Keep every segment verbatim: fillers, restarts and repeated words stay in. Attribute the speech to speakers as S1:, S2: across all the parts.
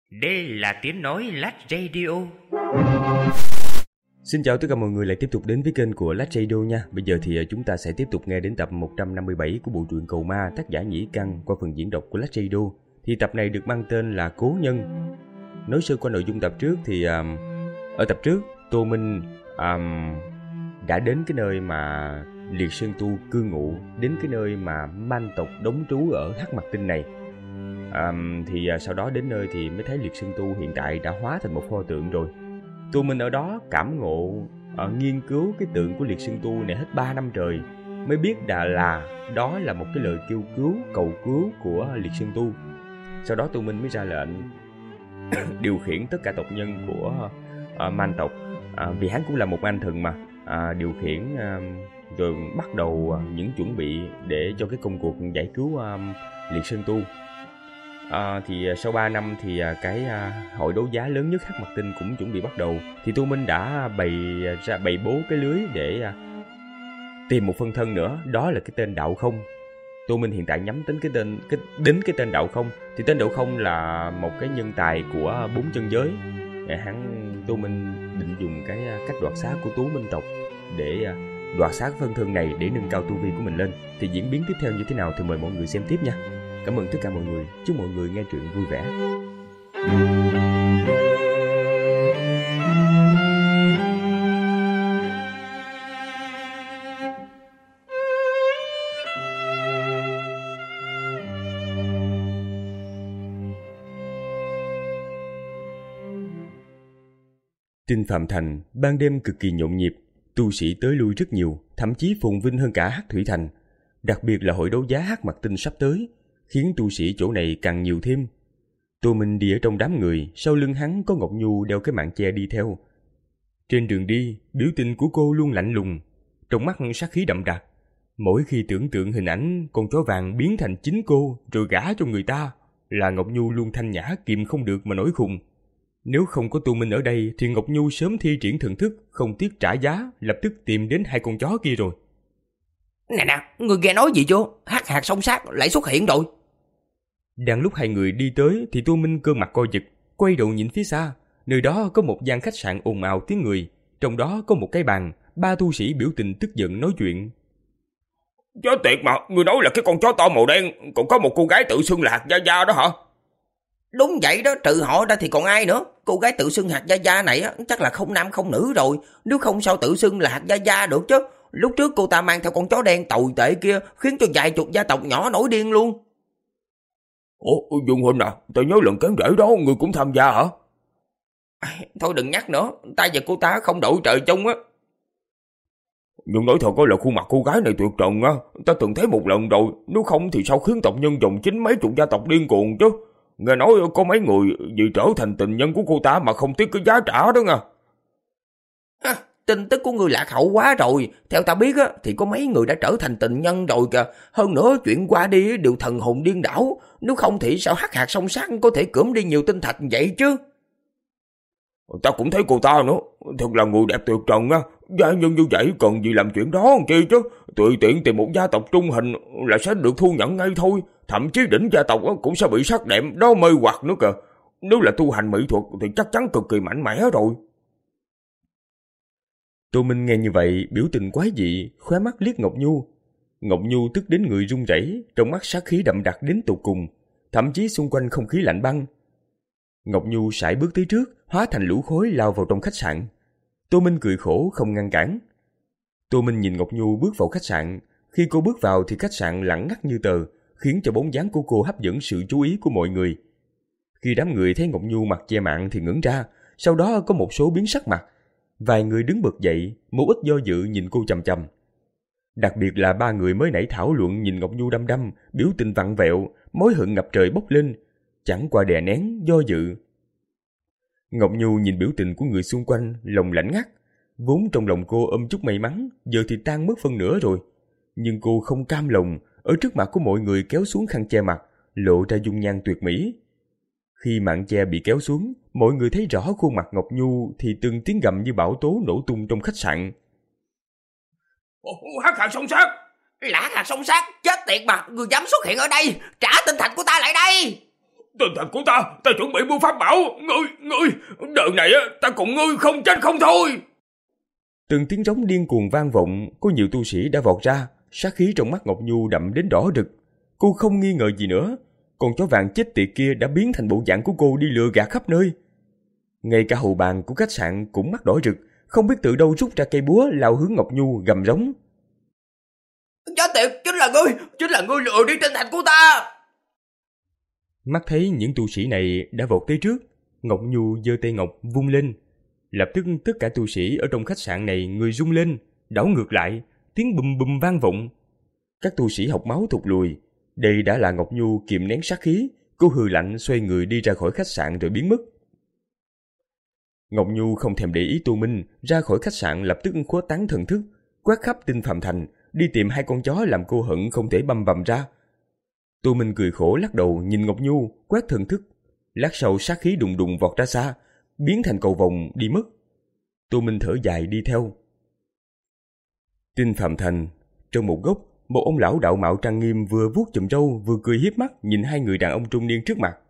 S1: Đây là tiếng nói Lát Radio.
S2: Xin chào tất cả mọi người lại tiếp tục đến với kênh của Lát Radio nha. Bây giờ thì chúng ta sẽ tiếp tục nghe đến tập một trăm năm mươi bảy của bộ truyện Cầu Ma tác giả Nhĩ Căn qua phần diễn đọc của Lát Radio. Thì tập này được mang tên là Cố Nhân. Nói sơ qua nội dung tập trước thì um, ở tập trước Tô Minh um, đã đến cái nơi mà Liệt Sơn Tu cư ngụ, đến cái nơi mà man tộc đóng trú ở Hắc Mặt Tinh này. Um, thì uh, sau đó đến nơi thì mới thấy Liệt Sơn Tu hiện tại đã hóa thành một pho tượng rồi. Tô Minh ở đó cảm ngộ, uh, nghiên cứu cái tượng của Liệt Sơn Tu này hết ba năm trời, mới biết đã là đó là một cái lời kêu cứu, cầu cứu của Liệt Sơn Tu. Sau đó Tô Minh mới ra lệnh điều khiển tất cả tộc nhân của uh, man tộc, uh, vì hắn cũng là một man thần mà, uh, điều khiển uh, rồi bắt đầu uh, những chuẩn bị để cho cái công cuộc giải cứu uh, Liệt Sơn Tu. À, thì sau ba năm thì cái hội đấu giá lớn nhất Hắc Mặt Tinh cũng chuẩn bị bắt đầu. Thì Tô Minh đã bày ra bày bố cái lưới để tìm một phân thân nữa, đó là cái tên Đạo Không. Tô Minh hiện tại nhắm tính cái tên cái, đến cái tên Đạo Không. Thì tên Đạo Không là một cái nhân tài của bốn chân giới. Hắn Tô Minh định dùng cái cách đoạt xá của Tú Minh tộc để đoạt xá phân thân này để nâng cao tu vi của mình lên. Thì diễn biến tiếp theo như thế nào thì mời mọi người xem tiếp nha. Cảm ơn tất cả mọi người, chúc mọi người nghe truyện vui vẻ. Tinh Phạm Thành ban đêm cực kỳ nhộn nhịp, tu sĩ tới lui rất nhiều, thậm chí phồn vinh hơn cả Hắc Thủy Thành. Đặc biệt là hội đấu giá Hắc Mặt Tinh sắp tới, khiến tu sĩ chỗ này càng nhiều thêm. Tô Minh đi ở trong đám người, sau lưng hắn có Ngọc Nhu đeo cái mạng che đi theo. Trên đường đi, biểu tình của cô luôn lạnh lùng, trong mắt sát khí đậm đặc. Mỗi khi tưởng tượng hình ảnh con chó vàng biến thành chính cô rồi gả cho người ta, là Ngọc Nhu luôn thanh nhã kìm không được mà nổi khùng. Nếu không có Tô Minh ở đây thì Ngọc Nhu sớm thi triển thần thức, không tiếc trả giá, lập tức tìm đến hai con chó kia rồi.
S3: Nè nè, người nghe nói gì chưa? Hắc hạt song sát lại xuất hiện rồi.
S2: Đang lúc hai người đi tới thì Tô Minh cơ mặt co giật, quay đầu nhìn phía xa. Nơi đó có một gian khách sạn ồn ào tiếng người, trong đó có một cái bàn, ba tu sĩ biểu tình tức giận nói chuyện.
S4: Chó tiệt mà, người nói là cái con chó to màu đen, còn có một cô gái tự xưng là Hạt Gia Gia đó hả?
S3: Đúng vậy đó, trừ họ ra thì còn ai nữa. Cô gái tự xưng Hạt Gia Gia này á, chắc là không nam không nữ rồi, nếu không sao tự xưng là Hạt Gia Gia được chứ. Lúc trước cô ta mang theo con chó đen tồi tệ kia, khiến cho vài chục gia tộc nhỏ nổi điên luôn.
S4: Ủa, Dương Huynh à, tôi nhớ lần cán rễ đó, người cũng tham gia hả?
S3: À, thôi đừng nhắc nữa, ta và cô ta không đội trời chung á.
S4: Nhưng nói thật có là khuôn mặt cô gái này tuyệt trần á, ta từng thấy một lần rồi, nếu không thì sao khiến tộc nhân dòng chính mấy chục gia tộc điên cuồng chứ. Nghe nói có mấy người vì trở thành tình nhân của cô ta mà không tiếc cái giá trả đó nha.
S3: À, tin tức của người lạc hậu quá rồi. Theo ta biết á, thì có mấy người đã trở thành tình nhân rồi kìa. Hơn nữa chuyện qua đi đều thần hồn điên đảo. Nếu không thì sao Hắc Hạt song sát có thể cưỡng đi nhiều tinh thạch vậy chứ?
S4: Ta cũng thấy cô ta nữa, thật là người đẹp tuyệt trần á. Gia nhân như vậy cần gì làm chuyện đó chi chứ. Tùy tiện tìm một gia tộc trung hình là sẽ được thu nhận ngay thôi. Thậm chí đỉnh gia tộc cũng sẽ bị sắc đẹp đó mê hoặc nữa kìa. Nếu là tu hành mỹ thuật thì chắc chắn cực kỳ mạnh mẽ rồi.
S2: Tô Minh nghe như vậy, biểu tình quái dị, khóe mắt liếc Ngọc Nhu. Ngọc Nhu tức đến người run rẩy, trong mắt sát khí đậm đặc đến tột cùng, thậm chí xung quanh không khí lạnh băng. Ngọc Nhu sải bước tới trước, hóa thành lũ khói lao vào trong khách sạn. Tô Minh cười khổ không ngăn cản. Tô Minh nhìn Ngọc Nhu bước vào khách sạn, khi cô bước vào thì khách sạn lặng ngắt như tờ, khiến cho bóng dáng của cô hấp dẫn sự chú ý của mọi người. Khi đám người thấy Ngọc Nhu mặc che mạng thì ngẩn ra, sau đó có một số biến sắc mặt. Vài người đứng bật dậy, một ít do dự nhìn cô chằm chằm. Đặc biệt là ba người mới nãy thảo luận nhìn Ngọc Nhu đăm đăm, biểu tình vặn vẹo, mối hận ngập trời bốc lên, chẳng qua đè nén, do dự. Ngọc Nhu nhìn biểu tình của người xung quanh, lòng lạnh ngắt. Vốn trong lòng cô ôm chút may mắn, giờ thì tan mất phân nửa rồi. Nhưng cô không cam lòng, ở trước mặt của mọi người kéo xuống khăn che mặt, lộ ra dung nhan tuyệt mỹ. Khi màn che bị kéo xuống, mọi người thấy rõ khuôn mặt Ngọc Nhu thì từng tiếng gầm như bão tố nổ tung trong khách sạn.
S4: Hắc Hạt song sát!
S3: Là Hắc Hạt song sát, chết tiệt mà, người dám xuất hiện ở đây, trả tinh thạch của ta lại đây!
S4: Tinh thạch của ta, ta chuẩn bị mua pháp bảo. Ngươi, ngươi, đời này ta cùng ngươi không chết không thôi.
S2: Từng tiếng trống điên cuồng vang vọng, có nhiều tu sĩ đã vọt ra, sát khí trong mắt Ngọc Nhu đậm đến đỏ rực. Cô không nghi ngờ gì nữa, con chó vàng chết tiệt kia đã biến thành bộ dạng của cô đi lừa gạt khắp nơi. Ngay cả hậu bàn của khách sạn cũng mắt đỏ rực, không biết từ đâu rút ra cây búa lao hướng Ngọc Nhu gầm rống.
S3: Chó tiệt, chính là ngươi, chính là ngươi lừa đi tinh thạch của ta.
S2: Mắt thấy những tu sĩ này đã vọt tới trước, Ngọc Nhu giơ tay ngọc vung lên. Lập tức tất cả tu sĩ ở trong khách sạn này người rung lên, đảo ngược lại, tiếng bùm bùm vang vọng. Các tu sĩ học máu thụt lùi. Đây đã là Ngọc Nhu kiềm nén sát khí, cô hừ lạnh xoay người đi ra khỏi khách sạn rồi biến mất. Ngọc Nhu không thèm để ý Tô Minh, ra khỏi khách sạn lập tức khuếch tán thần thức, quét khắp Tinh Phàm Thành, đi tìm hai con chó làm cô hận không thể băm vằm ra. Tô Minh cười khổ lắc đầu nhìn Ngọc Nhu, quét thần thức. Lát sau sát khí đùng đùng vọt ra xa, biến thành cầu vồng đi mất. Tô Minh thở dài đi theo. Tinh Phàm Thành, trong một góc, một ông lão đạo mạo trang nghiêm vừa vuốt chùm râu vừa cười hiếp mắt nhìn hai người đàn ông trung niên trước mặt.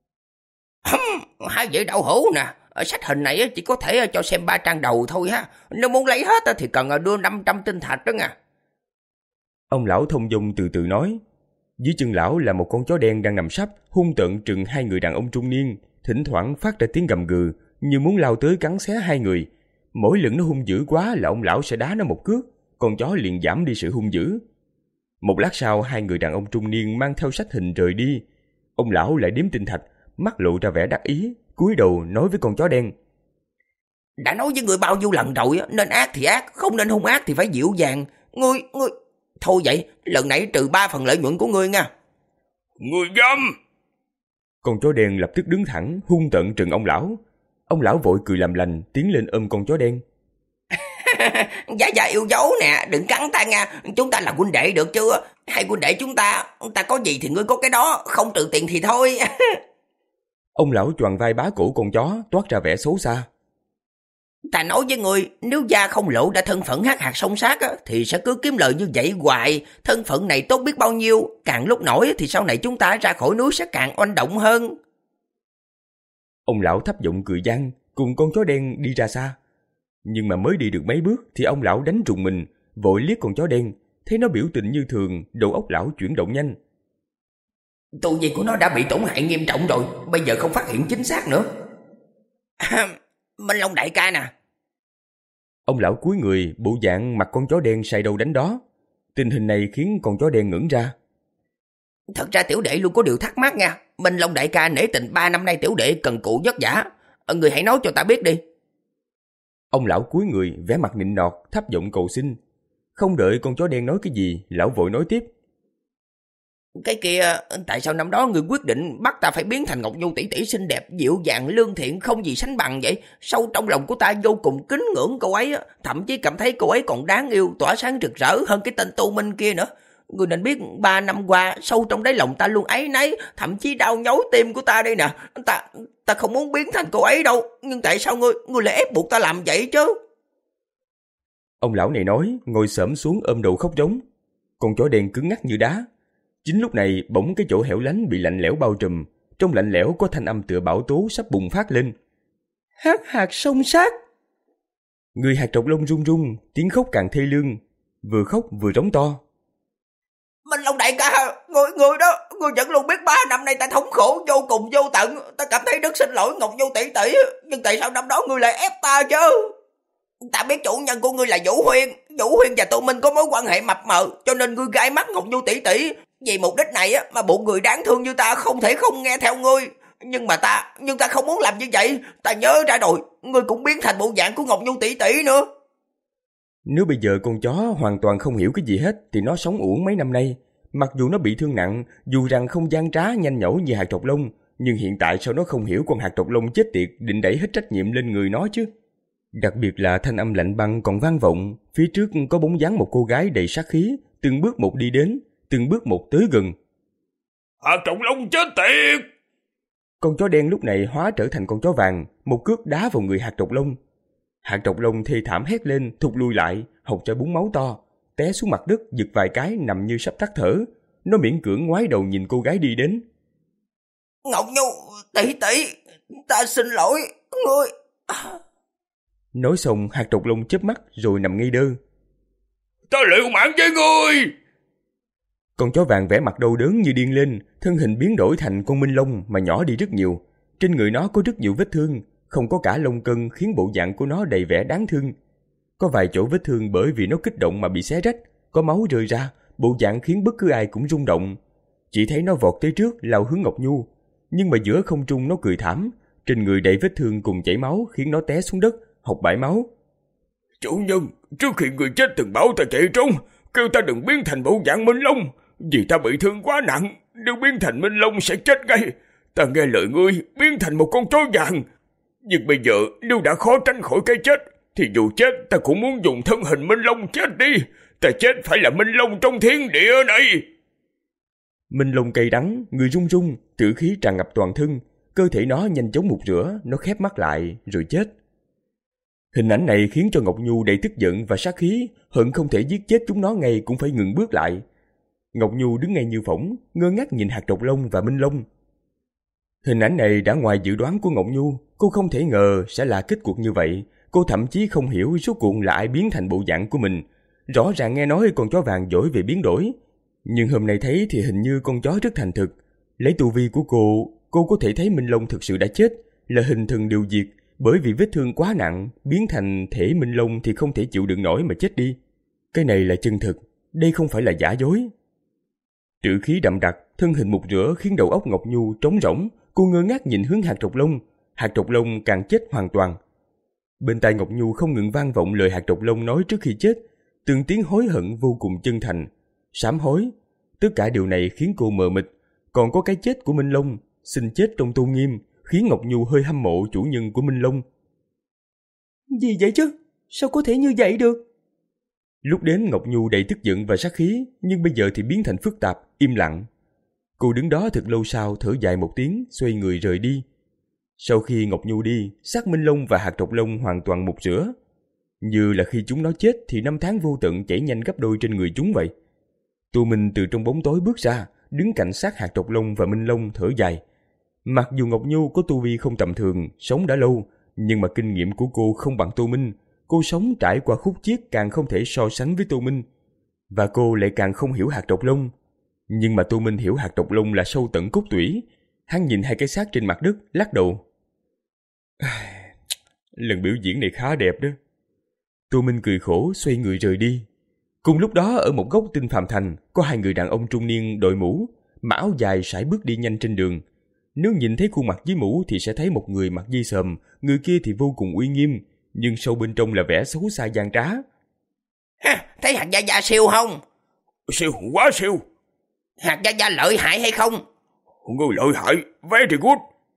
S3: Hai vị đạo hữu nè, sách hình này chỉ có thể cho xem ba trang đầu thôi ha. Nếu muốn lấy hết thì cần đưa năm trăm tinh thạch đó nha.
S2: Ông lão thông dong từ từ nói. Dưới chân lão là một con chó đen đang nằm sấp, hung tợn trừng hai người đàn ông trung niên, thỉnh thoảng phát ra tiếng gầm gừ như muốn lao tới cắn xé hai người. Mỗi lần nó hung dữ quá là ông lão sẽ đá nó một cước, con chó liền giảm đi sự hung dữ. Một lát sau, hai người đàn ông trung niên mang theo sách hình rời đi. Ông lão lại đếm tinh thạch, mắt lộ ra vẻ đắc ý, cúi đầu nói với con chó đen.
S3: Đã nói với người bao nhiêu lần rồi, nên ác thì ác, không nên hung ác thì phải dịu dàng. Ngươi, ngươi... Thôi vậy, lần này trừ ba phần lợi nhuận của ngươi nha.
S4: Ngươi dám!
S2: Con chó đen lập tức đứng thẳng, hung tợn trừng ông lão. Ông lão vội cười làm lành, tiến lên ôm con chó đen.
S3: Dạ dạ yêu dấu nè, đừng cắn ta nha, chúng ta là huynh đệ được chưa? Hai huynh đệ chúng ta, ta có gì thì ngươi có cái đó, không trừ tiền thì thôi.
S2: Ông lão choàng vai bá cổ con chó, toát ra vẻ xấu xa.
S3: Ta nói với ngươi, nếu gia không lộ ra thân phận hắc hạt song sát á, thì sẽ cứ kiếm lời như vậy hoài. Thân phận này tốt biết bao nhiêu, càng lúc nổi thì sau này chúng ta ra khỏi núi sẽ càng oanh động hơn.
S2: Ông lão thấp giọng cười gian, cùng con chó đen đi ra xa. Nhưng mà mới đi được mấy bước thì ông lão đánh trùng mình, vội liếc con chó đen, thấy nó biểu tình như thường, đầu óc lão chuyển động nhanh.
S3: Tu vi của nó đã bị tổn hại nghiêm trọng rồi, bây giờ không phát hiện chính xác nữa. Minh Long đại ca nè.
S2: Ông lão cúi người, bộ dạng mặt con chó đen say đầu đánh đó. Tình hình này khiến con chó đen ngẩn ra.
S3: Thật ra tiểu đệ luôn có điều thắc mắc nha. Minh Long đại ca nể tình ba năm nay tiểu đệ cần cù vất vả, người hãy nói cho ta biết đi.
S2: Ông lão cúi người, vẻ mặt nịnh nọt, thấp giọng cầu xin. Không đợi con chó đen nói cái gì, lão vội nói tiếp.
S3: Cái kia, tại sao năm đó người quyết định bắt ta phải biến thành Ngọc Nhu tỷ tỷ xinh đẹp, dịu dàng, lương thiện, không gì sánh bằng vậy? Sâu trong lòng của ta vô cùng kính ngưỡng cô ấy, thậm chí cảm thấy cô ấy còn đáng yêu, tỏa sáng rực rỡ hơn cái tên Tô Minh kia nữa. Người nên biết ba năm qua, sâu trong đáy lòng ta luôn áy náy, thậm chí đau nhói tim của ta đây nè. Ta ta không muốn biến thành cô ấy đâu, nhưng tại sao ngươi, ngươi lại ép buộc ta làm vậy chứ?
S2: Ông lão này nói, ngồi xổm xuống ôm đầu khóc trống. Con chó đen cứng ngắc như đá. Chính lúc này bỗng cái chỗ hẻo lánh bị lạnh lẽo bao trùm, trong lạnh lẽo có thanh âm tựa bão tố sắp bùng phát lên. Hắc hạt song sát. Người hạt trọc lông run run, tiếng khóc càng thê lương, vừa khóc vừa rống to.
S3: Minh Long đại ca, người người đó, người vẫn luôn biết ba năm nay ta thống khổ vô cùng vô tận, ta cảm thấy rất xin lỗi Ngọc Nhu tỷ tỷ, nhưng tại sao năm đó ngươi lại ép ta chứ? Ta biết chủ nhân của ngươi là Vũ Huyên, Vũ Huyên và Tô Minh có mối quan hệ mập mờ, cho nên ngươi gai mắt Ngọc Nhu tỷ tỷ. Vì mục đích này á mà bộ người đáng thương như ta không thể không nghe theo ngươi. Nhưng mà ta, nhưng ta không muốn làm như vậy. Ta nhớ ra rồi, ngươi cũng biến thành bộ dạng của Ngọc Nhu tỷ tỷ nữa.
S2: Nếu bây giờ con chó hoàn toàn không hiểu cái gì hết thì nó sống uổng mấy năm nay. Mặc dù nó bị thương nặng, dù rằng không gian trá nhanh nhẩu như hạt trọc lông, nhưng hiện tại sao nó không hiểu con hạt trọc lông chết tiệt định đẩy hết trách nhiệm lên người nó chứ? Đặc biệt là thanh âm lạnh băng còn vang vọng, phía trước có bóng dáng một cô gái đầy sát khí, từng bước một đi đến, từng bước một tới gần.
S4: Hạt trọc lông chết tiệt!
S2: Con chó đen lúc này hóa trở thành con chó vàng, một cước đá vào người hạt trọc lông. Hạt trọc lông thê thảm hét lên, thụt lùi lại, hộc ra búng máu to, té xuống mặt đất giật vài cái nằm như sắp tắt thở. Nó miễn cưỡng ngoái đầu nhìn cô gái đi đến.
S3: Ngọc Nhu, tỷ tỷ, ta xin lỗi, ngươi.
S2: Nói xong, hạt độc long chớp mắt rồi nằm ngay đơ.
S4: Ta liều mạng với ngươi!
S2: Con chó vàng vẽ mặt đau đớn như điên lên, thân hình biến đổi thành con minh long mà nhỏ đi rất nhiều. Trên người nó có rất nhiều vết thương, không có cả lông cân khiến bộ dạng của nó đầy vẻ đáng thương. Có vài chỗ vết thương bởi vì nó kích động mà bị xé rách, có máu rơi ra, bộ dạng khiến bất cứ ai cũng rung động. Chỉ thấy nó vọt tới trước lao hướng Ngọc Nhu, nhưng mà giữa không trung nó cười thảm, trên người đầy vết thương cùng chảy máu khiến nó té xuống đất, học bãi máu.
S4: Chủ nhân, trước khi người chết từng bảo ta chạy trốn, kêu ta đừng biến thành bộ dạng minh long, vì ta bị thương quá nặng, nếu biến thành minh long sẽ chết ngay. Ta nghe lời ngươi biến thành một con chó vàng, nhưng bây giờ nếu đã khó tránh khỏi cái chết, thì dù chết ta cũng muốn dùng thân hình minh long chết đi. Ta chết phải là minh long trong thiên địa này.
S2: Minh long cay đắng, người run run, tử khí tràn ngập toàn thân, cơ thể nó nhanh chóng mục rửa, nó khép mắt lại rồi chết. Hình ảnh này khiến cho Ngọc Nhu đầy tức giận và sát khí, hận không thể giết chết chúng nó ngay cũng phải ngừng bước lại. Ngọc Nhu đứng ngay như phỏng, ngơ ngác nhìn hạt độc long và minh long. Hình ảnh này đã ngoài dự đoán của Ngọc Nhu, cô không thể ngờ sẽ là kết cục như vậy. Cô thậm chí không hiểu rốt cuộc là ai biến thành bộ dạng của mình. Rõ ràng nghe nói con chó vàng giỏi về biến đổi, nhưng hôm nay thấy thì hình như con chó rất thành thực. Lấy tu vi của cô, cô có thể thấy Minh Long thực sự đã chết, là hình thần điều diệt, bởi vì vết thương quá nặng, biến thành thể Minh Long thì không thể chịu đựng nổi mà chết đi. Cái này là chân thực, đây không phải là giả dối. Trữ khí đậm đặc, thân hình mục rửa khiến đầu óc Ngọc Nhu trống rỗng, cô ngơ ngác nhìn hướng hạt độc long, hạt độc long càng chết hoàn toàn. Bên tai Ngọc Nhu không ngừng vang vọng lời hạt độc long nói trước khi chết, từng tiếng hối hận vô cùng chân thành, sám hối. Tất cả điều này khiến cô mờ mịt, còn có cái chết của Minh Long, xin chết trong tôn nghiêm, khiến Ngọc Nhu hơi hâm mộ chủ nhân của Minh Long. Gì vậy chứ? Sao có thể như vậy được? Lúc đến Ngọc Nhu đầy tức giận và sát khí, nhưng bây giờ thì biến thành phức tạp, im lặng. Cô đứng đó thật lâu sau thở dài một tiếng, xoay người rời đi. Sau khi Ngọc Nhu đi, xác Minh Long và hạt độc long hoàn toàn mục rửa. Như là khi chúng nó chết thì năm tháng vô tận chảy nhanh gấp đôi trên người chúng vậy. Tô Minh từ trong bóng tối bước ra, đứng cạnh xác hạt độc long và Minh Long thở dài. Mặc dù Ngọc Nhu có tu vi không tầm thường, sống đã lâu, nhưng mà kinh nghiệm của cô không bằng Tô Minh. Cô sống trải qua khúc chiết càng không thể so sánh với Tô Minh. Và cô lại càng không hiểu hạt độc long. Nhưng mà Tô Minh hiểu hạt độc long là sâu tận cốt tủy. Hắn nhìn hai cái xác trên mặt đất, lắc đầu. Lần biểu diễn này khá đẹp đó. Tô Minh cười khổ, xoay người rời đi. Cùng lúc đó ở một góc Tinh Phàm Thành, có hai người đàn ông trung niên đội mũ, mặc áo dài sải bước đi nhanh trên đường. Nếu nhìn thấy khuôn mặt dưới mũ thì sẽ thấy một người mặc dây sờm, người kia thì vô cùng uy nghiêm, nhưng sâu bên trong là vẻ xấu xa gian trá.
S3: Ha, thấy hạt gia gia siêu không?
S4: Siêu, quá siêu.
S3: Hạt gia gia lợi hại hay không?
S4: Người lợi hại, very good.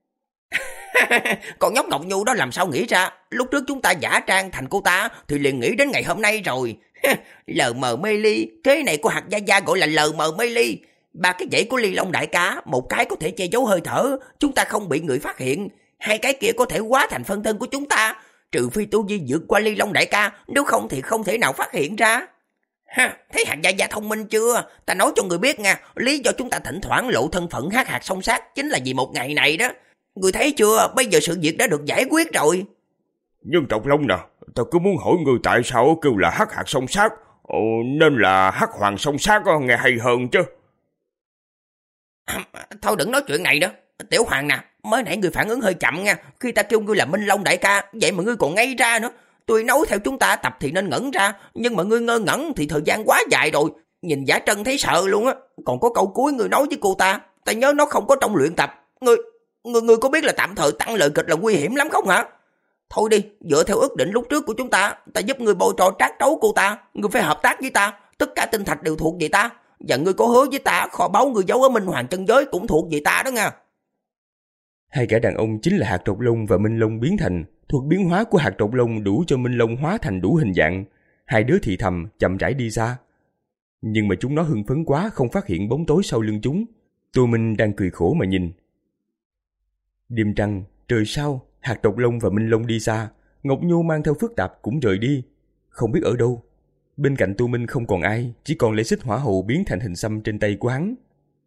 S3: Con nhóc Ngọc Nhu đó làm sao nghĩ ra? Lúc trước chúng ta giả trang thành cô ta thì liền nghĩ đến ngày hôm nay rồi. Lờ mờ mê ly, thế này của hạt gia gia gọi là lờ mờ mê ly. Ba cái dãy của Ly Long đại ca, một cái có thể che giấu hơi thở, chúng ta không bị người phát hiện. Hai cái kia có thể hóa thành phân thân của chúng ta, trừ phi tu vi vượt qua Ly Long đại ca, nếu không thì không thể nào phát hiện ra. Ha, thấy hạt gia gia thông minh chưa? Ta nói cho người biết nha, lý do chúng ta thỉnh thoảng lộ thân phận hát hạt song sát chính là vì một ngày này đó. Người thấy chưa, bây giờ sự việc đã được giải quyết rồi.
S4: Nhưng Trọng Long nè, ta cứ muốn hỏi người tại sao kêu là hắc hạt song sát, Ồ, nên là hắc hoàng song sát nghe hay hơn chứ.
S3: À, thôi đừng nói chuyện này nữa. Tiểu Hoàng nè, mới nãy người phản ứng hơi chậm nha. Khi ta kêu ngươi là Minh Long đại ca, vậy mà ngươi còn ngây ra nữa. Tôi nói theo chúng ta tập thì nên ngẩn ra, nhưng mà ngươi ngơ ngẩn thì thời gian quá dài rồi. Nhìn giả trân thấy sợ luôn á. Còn có câu cuối ngươi nói với cô ta, ta nhớ nó không có trong luyện tập. Ngươi, ngươi, ngươi có biết là tạm thời tăng lời kịch là nguy hiểm lắm không hả? Thôi đi, dựa theo ước định lúc trước của chúng ta, ta giúp ngươi bôi trò trát trấu cô ta. Ngươi phải hợp tác với ta, tất cả tinh thạch đều thuộc về ta. Và ngươi có hứa với ta, kho báu ngươi giấu ở Minh Hoàng chân giới cũng thuộc về ta đó nha.
S2: Hai gã đàn ông chính là hạt trọc lông và Minh Long biến thành. Thuật biến hóa của hạt trọc lông đủ cho Minh Long hóa thành đủ hình dạng. Hai đứa thì thầm, chậm rãi đi xa. Nhưng mà chúng nó hưng phấn quá không phát hiện bóng tối sau lưng chúng. Tô Minh đang cười khổ mà nhìn. Đêm trăng, trời sao, hạt trọc lông và Minh Long đi xa. Ngọc Nhu mang theo phức tạp cũng rời đi. Không biết ở đâu. Bên cạnh Tô Minh không còn ai, chỉ còn lễ xích hỏa hầu biến thành hình xăm trên tay của hắn.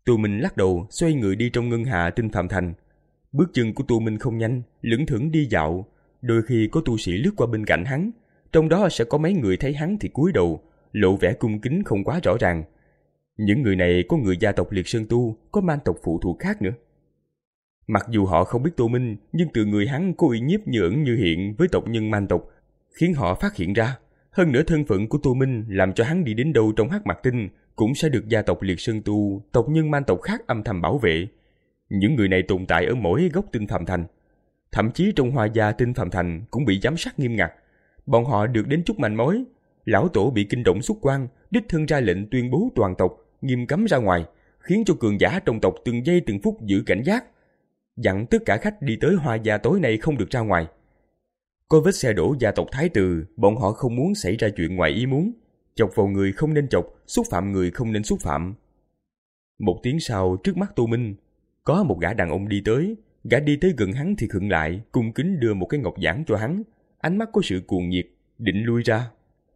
S2: Tô Minh lắc đầu, xoay người đi trong ngân hà Tinh Phạm Thành. Bước chân của Tô Minh không nhanh, lững thững đi dạo. Đôi khi có tu sĩ lướt qua bên cạnh hắn, trong đó sẽ có mấy người thấy hắn thì cúi đầu, lộ vẻ cung kính không quá rõ ràng. Những người này có người gia tộc Liệt Sơn Tu, có man tộc phụ thuộc khác nữa. Mặc dù họ không biết Tô Minh, nhưng từ người hắn có uy nhiếp như ẩn như hiện với tộc nhân man tộc, khiến họ phát hiện ra. Hơn nữa thân phận của Tô Minh làm cho hắn đi đến đâu trong Hắc Mạc Tinh cũng sẽ được gia tộc Liệt Sơn Tu, tộc nhân man tộc khác âm thầm bảo vệ. Những người này tồn tại ở mỗi góc Tinh Phạm Thành. Thậm chí trong Hoa Gia Tinh Phạm Thành cũng bị giám sát nghiêm ngặt. Bọn họ được đến chút manh mối. Lão tổ bị kinh động xuất quan, đích thân ra lệnh tuyên bố toàn tộc nghiêm cấm ra ngoài, khiến cho cường giả trong tộc từng giây từng phút giữ cảnh giác, dặn tất cả khách đi tới Hoa Gia tối nay không được ra ngoài. Có vết xe đổ gia tộc Thái Từ, bọn họ không muốn xảy ra chuyện ngoài ý muốn. Chọc vào người không nên chọc, xúc phạm người không nên xúc phạm. Một tiếng sau, trước mắt Tô Minh, có một gã đàn ông đi tới. Gã đi tới gần hắn thì khựng lại, cung kính đưa một cái ngọc giản cho hắn. Ánh mắt có sự cuồng nhiệt, định lui ra.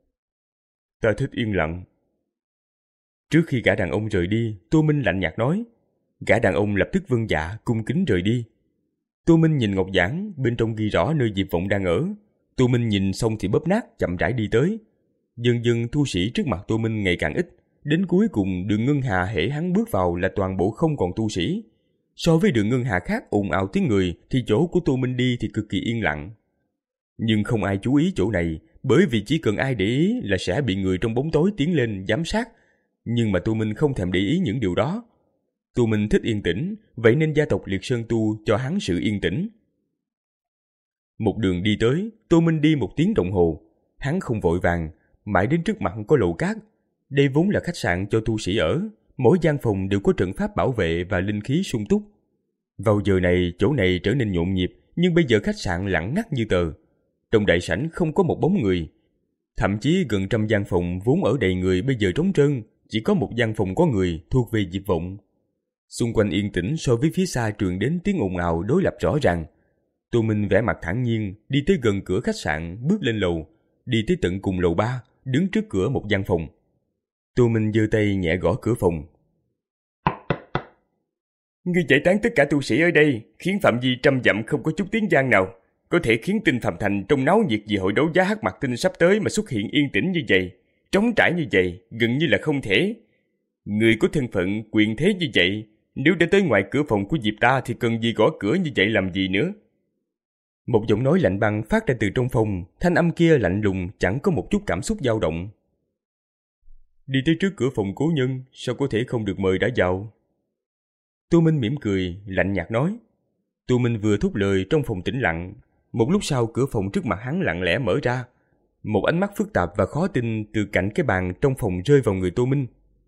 S2: Ta thích yên lặng. Trước khi gã đàn ông rời đi, Tô Minh lạnh nhạt nói. Gã đàn ông lập tức vâng dạ, cung kính rời đi. Tô Minh nhìn ngọc giản, bên trong ghi rõ nơi Diệp Vọng đang ở. Tô Minh nhìn xong thì bóp nát, chậm rãi đi tới. Dần dần tu sĩ trước mặt Tô Minh ngày càng ít. Đến cuối cùng đường ngân hà hễ hắn bước vào là toàn bộ không còn tu sĩ. So với đường ngân hà khác ồn ào tiếng người thì chỗ của Tô Minh đi thì cực kỳ yên lặng. Nhưng không ai chú ý chỗ này, bởi vì chỉ cần ai để ý là sẽ bị người trong bóng tối tiến lên giám sát. Nhưng mà Tô Minh không thèm để ý những điều đó. Tô Minh thích yên tĩnh, vậy nên gia tộc Liệt Sơn Tu cho hắn sự yên tĩnh. Một đường đi tới, Tô Minh đi một tiếng đồng hồ. Hắn không vội vàng, mãi đến trước mặt có lầu cát. Đây vốn là khách sạn cho tu sĩ ở, mỗi gian phòng đều có trận pháp bảo vệ và linh khí sung túc. Vào giờ này, chỗ này trở nên nhộn nhịp, nhưng bây giờ khách sạn lặng ngắt như tờ. Trong đại sảnh không có một bóng người. Thậm chí gần trăm gian phòng vốn ở đầy người bây giờ trống trơn, chỉ có một gian phòng có người thuộc về Diệp Vọng. Xung quanh yên tĩnh so với phía xa truyền đến tiếng ồn ào đối lập rõ ràng. Tô Minh vẻ mặt thản nhiên, đi tới gần cửa khách sạn, bước lên lầu, đi tới tận cùng lầu ba, đứng trước cửa một gian phòng. Tô Minh giơ tay nhẹ gõ cửa phòng. Ngươi giải tán tất cả tu sĩ ở đây, khiến phạm vi trăm dặm không có chút tiếng vang nào, có thể khiến Tinh Phạm Thành trong náo nhiệt vì hội đấu giá Hắc Mạc Tinh sắp tới mà xuất hiện yên tĩnh như vậy, trống trải như vậy, gần như là không thể. Người có thân phận, quyền thế như vậy, nếu đã tới ngoài cửa phòng của Diệp ta thì cần gì gõ cửa như vậy làm gì nữa? Một giọng nói lạnh băng phát ra từ trong phòng, thanh âm kia lạnh lùng, chẳng có một chút cảm xúc dao động. Đi tới trước cửa phòng cố nhân, sao có thể không được mời đã vào? Tô Minh mỉm cười, lạnh nhạt nói. Tô Minh vừa thốt lời trong phòng tĩnh lặng, một lúc sau cửa phòng trước mặt hắn lặng lẽ mở ra. Một ánh mắt phức tạp và khó tin từ cạnh cái bàn trong phòng rơi vào người Tô Minh.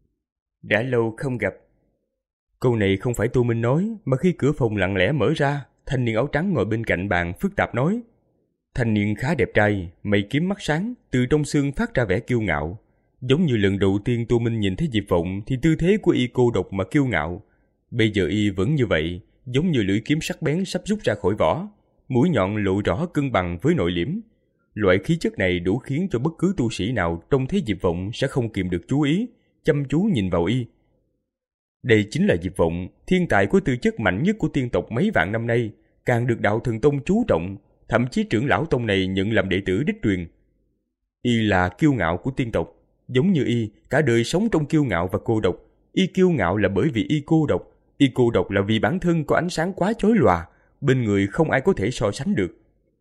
S2: Đã lâu không gặp. Câu này không phải Tô Minh nói, mà khi cửa phòng lặng lẽ mở ra, thanh niên áo trắng ngồi bên cạnh bàn phức tạp nói. Thanh niên khá đẹp trai, mày kiếm mắt sáng, từ trong xương phát ra vẻ kiêu ngạo. Giống như lần đầu tiên Tô Minh nhìn thấy Diệp Vọng thì tư thế của y cô độc mà kiêu ngạo. Bây giờ y vẫn như vậy, giống như lưỡi kiếm sắc bén sắp rút ra khỏi vỏ, mũi nhọn lộ rõ cân bằng với nội liễm. Loại khí chất này đủ khiến cho bất cứ tu sĩ nào trông thấy Diệp Vọng sẽ không kìm được chú ý, chăm chú nhìn vào y. Đây chính là Diệp Vọng, thiên tài của tư chất mạnh nhất của tiên tộc mấy vạn năm nay, càng được Đạo Thần Tông chú trọng, thậm chí trưởng lão tông này nhận làm đệ tử đích truyền. Y là kiêu ngạo của tiên tộc, giống như y, cả đời sống trong kiêu ngạo và cô độc. Y kiêu ngạo là bởi vì y cô độc, y cô độc là vì bản thân có ánh sáng quá chói lòa, bên người không ai có thể so sánh được.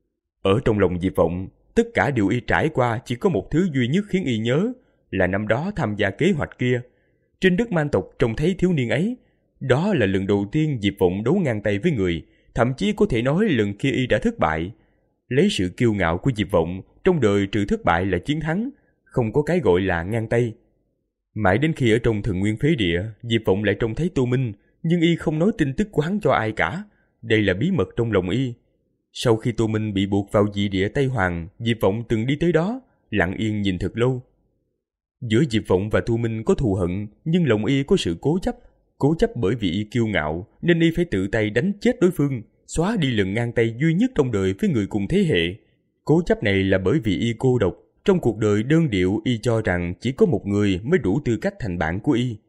S2: Ở trong lòng Diệp Vọng, tất cả điều y trải qua chỉ có một thứ duy nhất khiến y nhớ, là năm đó tham gia kế hoạch kia. Trên đất man tộc trông thấy thiếu niên ấy, đó là lần đầu tiên Diệp Vọng đấu ngang tay với người, thậm chí có thể nói lần kia y đã thất bại. Lấy sự kiêu ngạo của Diệp Vọng, trong đời trừ thất bại là chiến thắng, không có cái gọi là ngang tay. Mãi đến khi ở trong Thần Nguyên Phế Địa, Diệp Vọng lại trông thấy Tô Minh, nhưng y không nói tin tức của hắn cho ai cả. Đây là bí mật trong lòng y. Sau khi Tô Minh bị buộc vào dị địa Tây Hoàng, Diệp Vọng từng đi tới đó, lặng yên nhìn thật lâu. Giữa Diệp Vọng và Tô Minh có thù hận, nhưng lòng y có sự cố chấp. Cố chấp bởi vì y kiêu ngạo, nên y phải tự tay đánh chết đối phương, xóa đi lần ngang tay duy nhất trong đời với người cùng thế hệ. Cố chấp này là bởi vì y cô độc. Trong cuộc đời đơn điệu, y cho rằng chỉ có một người mới đủ tư cách thành bạn của y.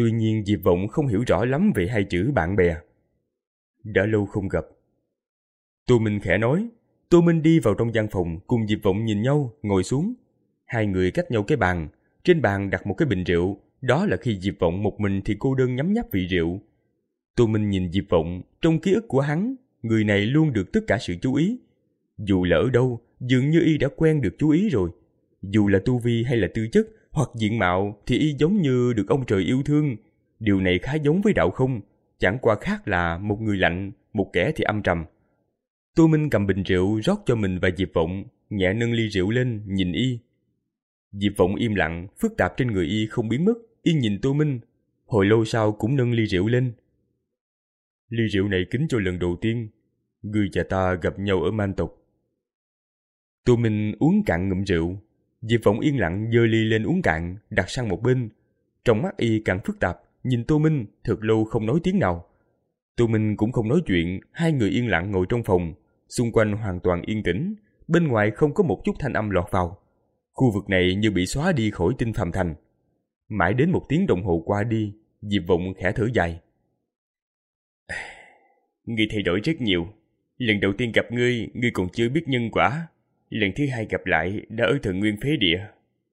S2: Tuy nhiên Diệp Vọng không hiểu rõ lắm về hai chữ bạn bè. Đã lâu không gặp. Tô Minh khẽ nói. Tô Minh đi vào trong gian phòng, cùng Diệp Vọng nhìn nhau, ngồi xuống. Hai người cách nhau cái bàn. Trên bàn đặt một cái bình rượu. Đó là khi Diệp Vọng một mình thì cô đơn nhấm nháp vị rượu. Tô Minh nhìn Diệp Vọng, trong ký ức của hắn, người này luôn được tất cả sự chú ý. Dù là ở đâu, dường như y đã quen được chú ý rồi. Dù là tu vi hay là tư chất hoặc diện mạo thì y giống như được ông trời yêu thương. Điều này khá giống với Đạo Không, chẳng qua khác là một người lạnh, một kẻ thì âm trầm. Tô Minh cầm bình rượu rót cho mình và Diệp Vọng, nhẹ nâng ly rượu lên, nhìn y. Diệp Vọng im lặng, phức tạp trên người y không biến mất, y nhìn Tô Minh. Hồi lâu sau cũng nâng ly rượu lên. Ly rượu này kính cho lần đầu tiên ngươi và ta gặp nhau ở Man tộc. Tô Minh uống cạn ngụm rượu. Diệp Vọng yên lặng giơ ly lên uống cạn, đặt sang một bên. Trong mắt y càng phức tạp, nhìn Tô Minh thật lâu không nói tiếng nào. Tô Minh cũng không nói chuyện, hai người yên lặng ngồi trong phòng, xung quanh hoàn toàn yên tĩnh, bên ngoài không có một chút thanh âm lọt vào. Khu vực này như bị xóa đi khỏi tinh phàm thành. Mãi đến một tiếng đồng hồ qua đi, Diệp Vọng khẽ thở dài. Ngươi thay đổi rất nhiều. Lần đầu tiên gặp ngươi, ngươi còn chưa biết nhân quả. Lần thứ hai gặp lại đã ở Thần Nguyên Phế Địa.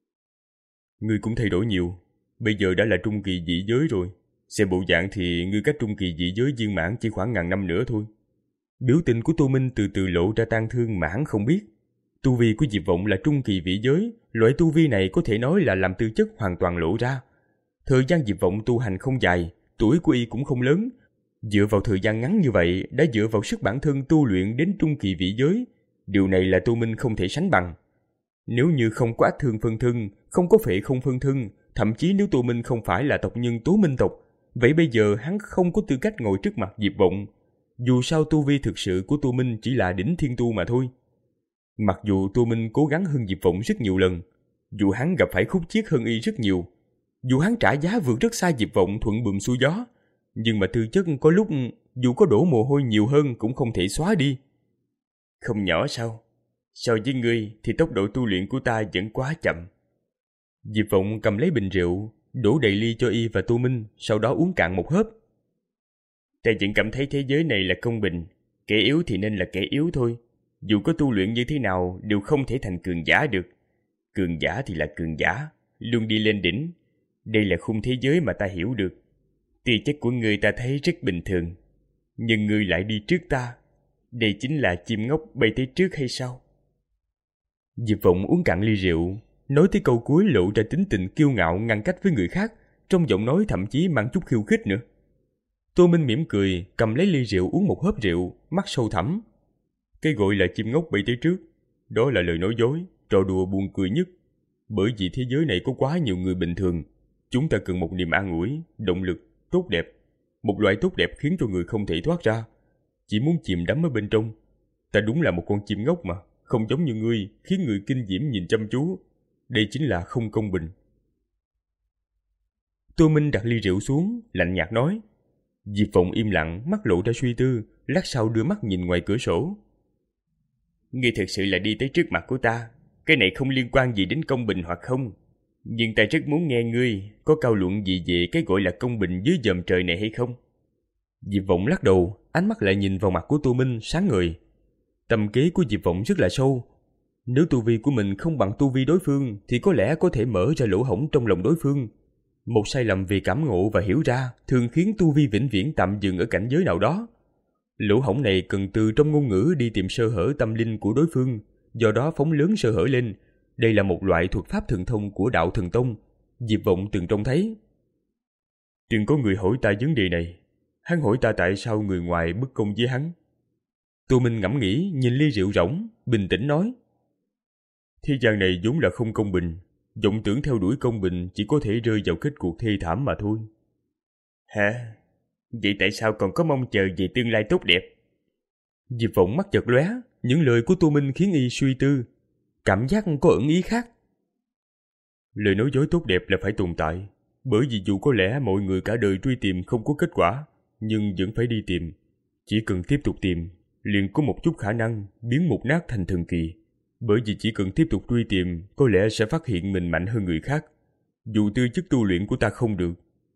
S2: Ngươi cũng thay đổi nhiều. Bây giờ đã là trung kỳ dị giới rồi. Xem bộ dạng thì ngươi cách trung kỳ dị giới viên mãn chỉ khoảng ngàn năm nữa thôi. Biểu tình của Tô Minh từ từ lộ ra tang thương mà hắn không biết. Tu vi của Diệp Vọng là trung kỳ vĩ giới. Loại tu vi này có thể nói là làm tư chất hoàn toàn lộ ra. Thời gian Diệp Vọng tu hành không dài, tuổi của y cũng không lớn. Dựa vào thời gian ngắn như vậy đã dựa vào sức bản thân tu luyện đến trung kỳ vĩ giới. Điều này là Tô Minh không thể sánh bằng. Nếu như không có ác thương phân thân, không có phệ không phân thân, thậm chí nếu Tô Minh không phải là tộc nhân Tố Minh tộc, vậy bây giờ hắn không có tư cách ngồi trước mặt Diệp Vọng. Dù sao tu vi thực sự của Tô Minh chỉ là đỉnh thiên tu mà thôi. Mặc dù Tô Minh cố gắng hơn Diệp Vọng rất nhiều lần, dù hắn gặp phải khúc chiết hơn y rất nhiều, dù hắn trả giá vượt rất xa Diệp Vọng thuận buồm xuôi gió, nhưng mà tư chất có lúc dù có đổ mồ hôi nhiều hơn cũng không thể xóa đi. Không nhỏ sao? So với ngươi thì tốc độ tu luyện của ta vẫn quá chậm. Diệp Vọng cầm lấy bình rượu, đổ đầy ly cho y và Tô Minh, sau đó uống cạn một hớp. Ta vẫn cảm thấy thế giới này là công bình, kẻ yếu thì nên là kẻ yếu thôi. Dù có tu luyện như thế nào đều không thể thành cường giả được. Cường giả thì là cường giả, luôn đi lên đỉnh. Đây là khung thế giới mà ta hiểu được. Tư chất của ngươi ta thấy rất bình thường, nhưng ngươi lại đi trước ta. Đây chính là chim ngốc bay tới trước hay sao? Diệp Vọng uống cạn ly rượu, nói tới câu cuối lộ ra tính tình kiêu ngạo ngăn cách với người khác, trong giọng nói thậm chí mang chút khiêu khích nữa. Tô Minh mỉm cười, cầm lấy ly rượu uống một hớp rượu, mắt sâu thẳm. Cái gọi là chim ngốc bay tới trước, đó là lời nói dối, trò đùa buồn cười nhất. Bởi vì thế giới này có quá nhiều người bình thường, chúng ta cần một niềm an ủi, động lực, tốt đẹp. Một loại tốt đẹp khiến cho người không thể thoát ra, chỉ muốn chìm đắm ở bên trong. Ta đúng là một con chim ngốc mà, không giống như ngươi, khiến người kinh diễm nhìn chăm chú. Đây chính là không công bình. Tô Minh đặt ly rượu xuống, lạnh nhạt nói. Diệp Vọng im lặng, mắt lộ ra suy tư, lát sau đưa mắt nhìn ngoài cửa sổ. Ngươi thật sự là đi tới trước mặt của ta. Cái này không liên quan gì đến công bình hoặc không. Nhưng ta rất muốn nghe ngươi có cao luận gì về cái gọi là công bình dưới dòm trời này hay không? Diệp Vọng lắc đầu, ánh mắt lại nhìn vào mặt của Tô Minh sáng ngời. Tâm kế của Diệp Vọng rất là sâu. Nếu tu vi của mình không bằng tu vi đối phương thì có lẽ có thể mở ra lỗ hổng trong lòng đối phương. Một sai lầm về cảm ngộ và hiểu ra thường khiến tu vi vĩnh viễn tạm dừng ở cảnh giới nào đó. Lỗ hổng này cần từ trong ngôn ngữ đi tìm sơ hở tâm linh của đối phương, do đó phóng lớn sơ hở lên. Đây là một loại thuật pháp thần thông của đạo thần tông, Diệp Vọng từng trông thấy. Từng có người hỏi ta vấn đề này. Hắn hỏi ta tại sao người ngoài bất công với hắn. Tô Minh ngẫm nghĩ, nhìn ly rượu rỗng, bình tĩnh nói. Thế gian này vốn là không công bình, vọng tưởng theo đuổi công bình chỉ có thể rơi vào kết cuộc thê thảm mà thôi. Hả? Vậy tại sao còn có mong chờ về tương lai tốt đẹp? Diệp Vọng mắt chợt lóe, những lời của Tô Minh khiến y suy tư, cảm giác có ẩn ý khác. Lời nói dối tốt đẹp là phải tồn tại, bởi vì dù có lẽ mọi người cả đời truy tìm không có kết quả, nhưng vẫn phải đi tìm. Chỉ cần tiếp tục tìm, liền có một chút khả năng biến mục nát thành thần kỳ. Bởi vì chỉ cần tiếp tục truy tìm, có lẽ sẽ phát hiện mình mạnh hơn người khác. Dù tư chất tu luyện của ta không được,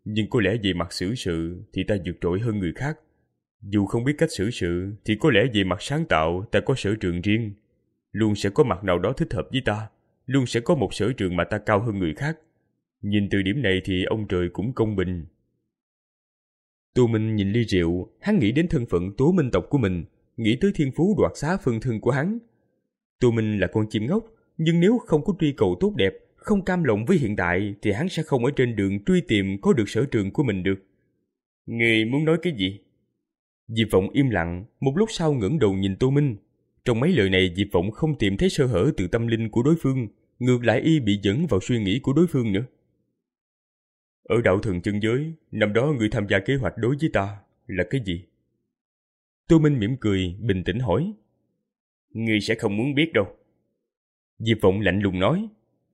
S2: Nhưng có lẽ về mặt xử sự thì ta vượt trội hơn người khác. Dù không biết cách xử sự thì có lẽ về mặt sáng tạo ta có sở trường riêng. Luôn sẽ có mặt nào đó thích hợp với ta. Luôn sẽ có một sở trường mà ta cao hơn người khác. Nhìn từ điểm này thì ông trời cũng công bình. Tô Minh nhìn ly rượu, hắn nghĩ đến thân phận Tố Minh tộc của mình, nghĩ tới thiên phú đoạt xá phân thân của hắn. Tô Minh là con chim ngốc, nhưng nếu không có truy cầu tốt đẹp, không cam lòng với hiện tại thì hắn sẽ không ở trên đường truy tìm có được sở trường của mình được. Ngươi muốn nói cái gì? Diệp Vọng im lặng, một lúc sau ngẩng đầu nhìn Tô Minh. Trong mấy lời này Diệp Vọng không tìm thấy sơ hở từ tâm linh của đối phương, ngược lại y bị dẫn vào suy nghĩ của đối phương nữa. Ở đạo thần chân giới, năm đó ngươi tham gia kế hoạch đối với ta là cái gì? Tô Minh mỉm cười, bình tĩnh hỏi. Ngươi sẽ không muốn biết đâu. Diệp Vọng lạnh lùng nói.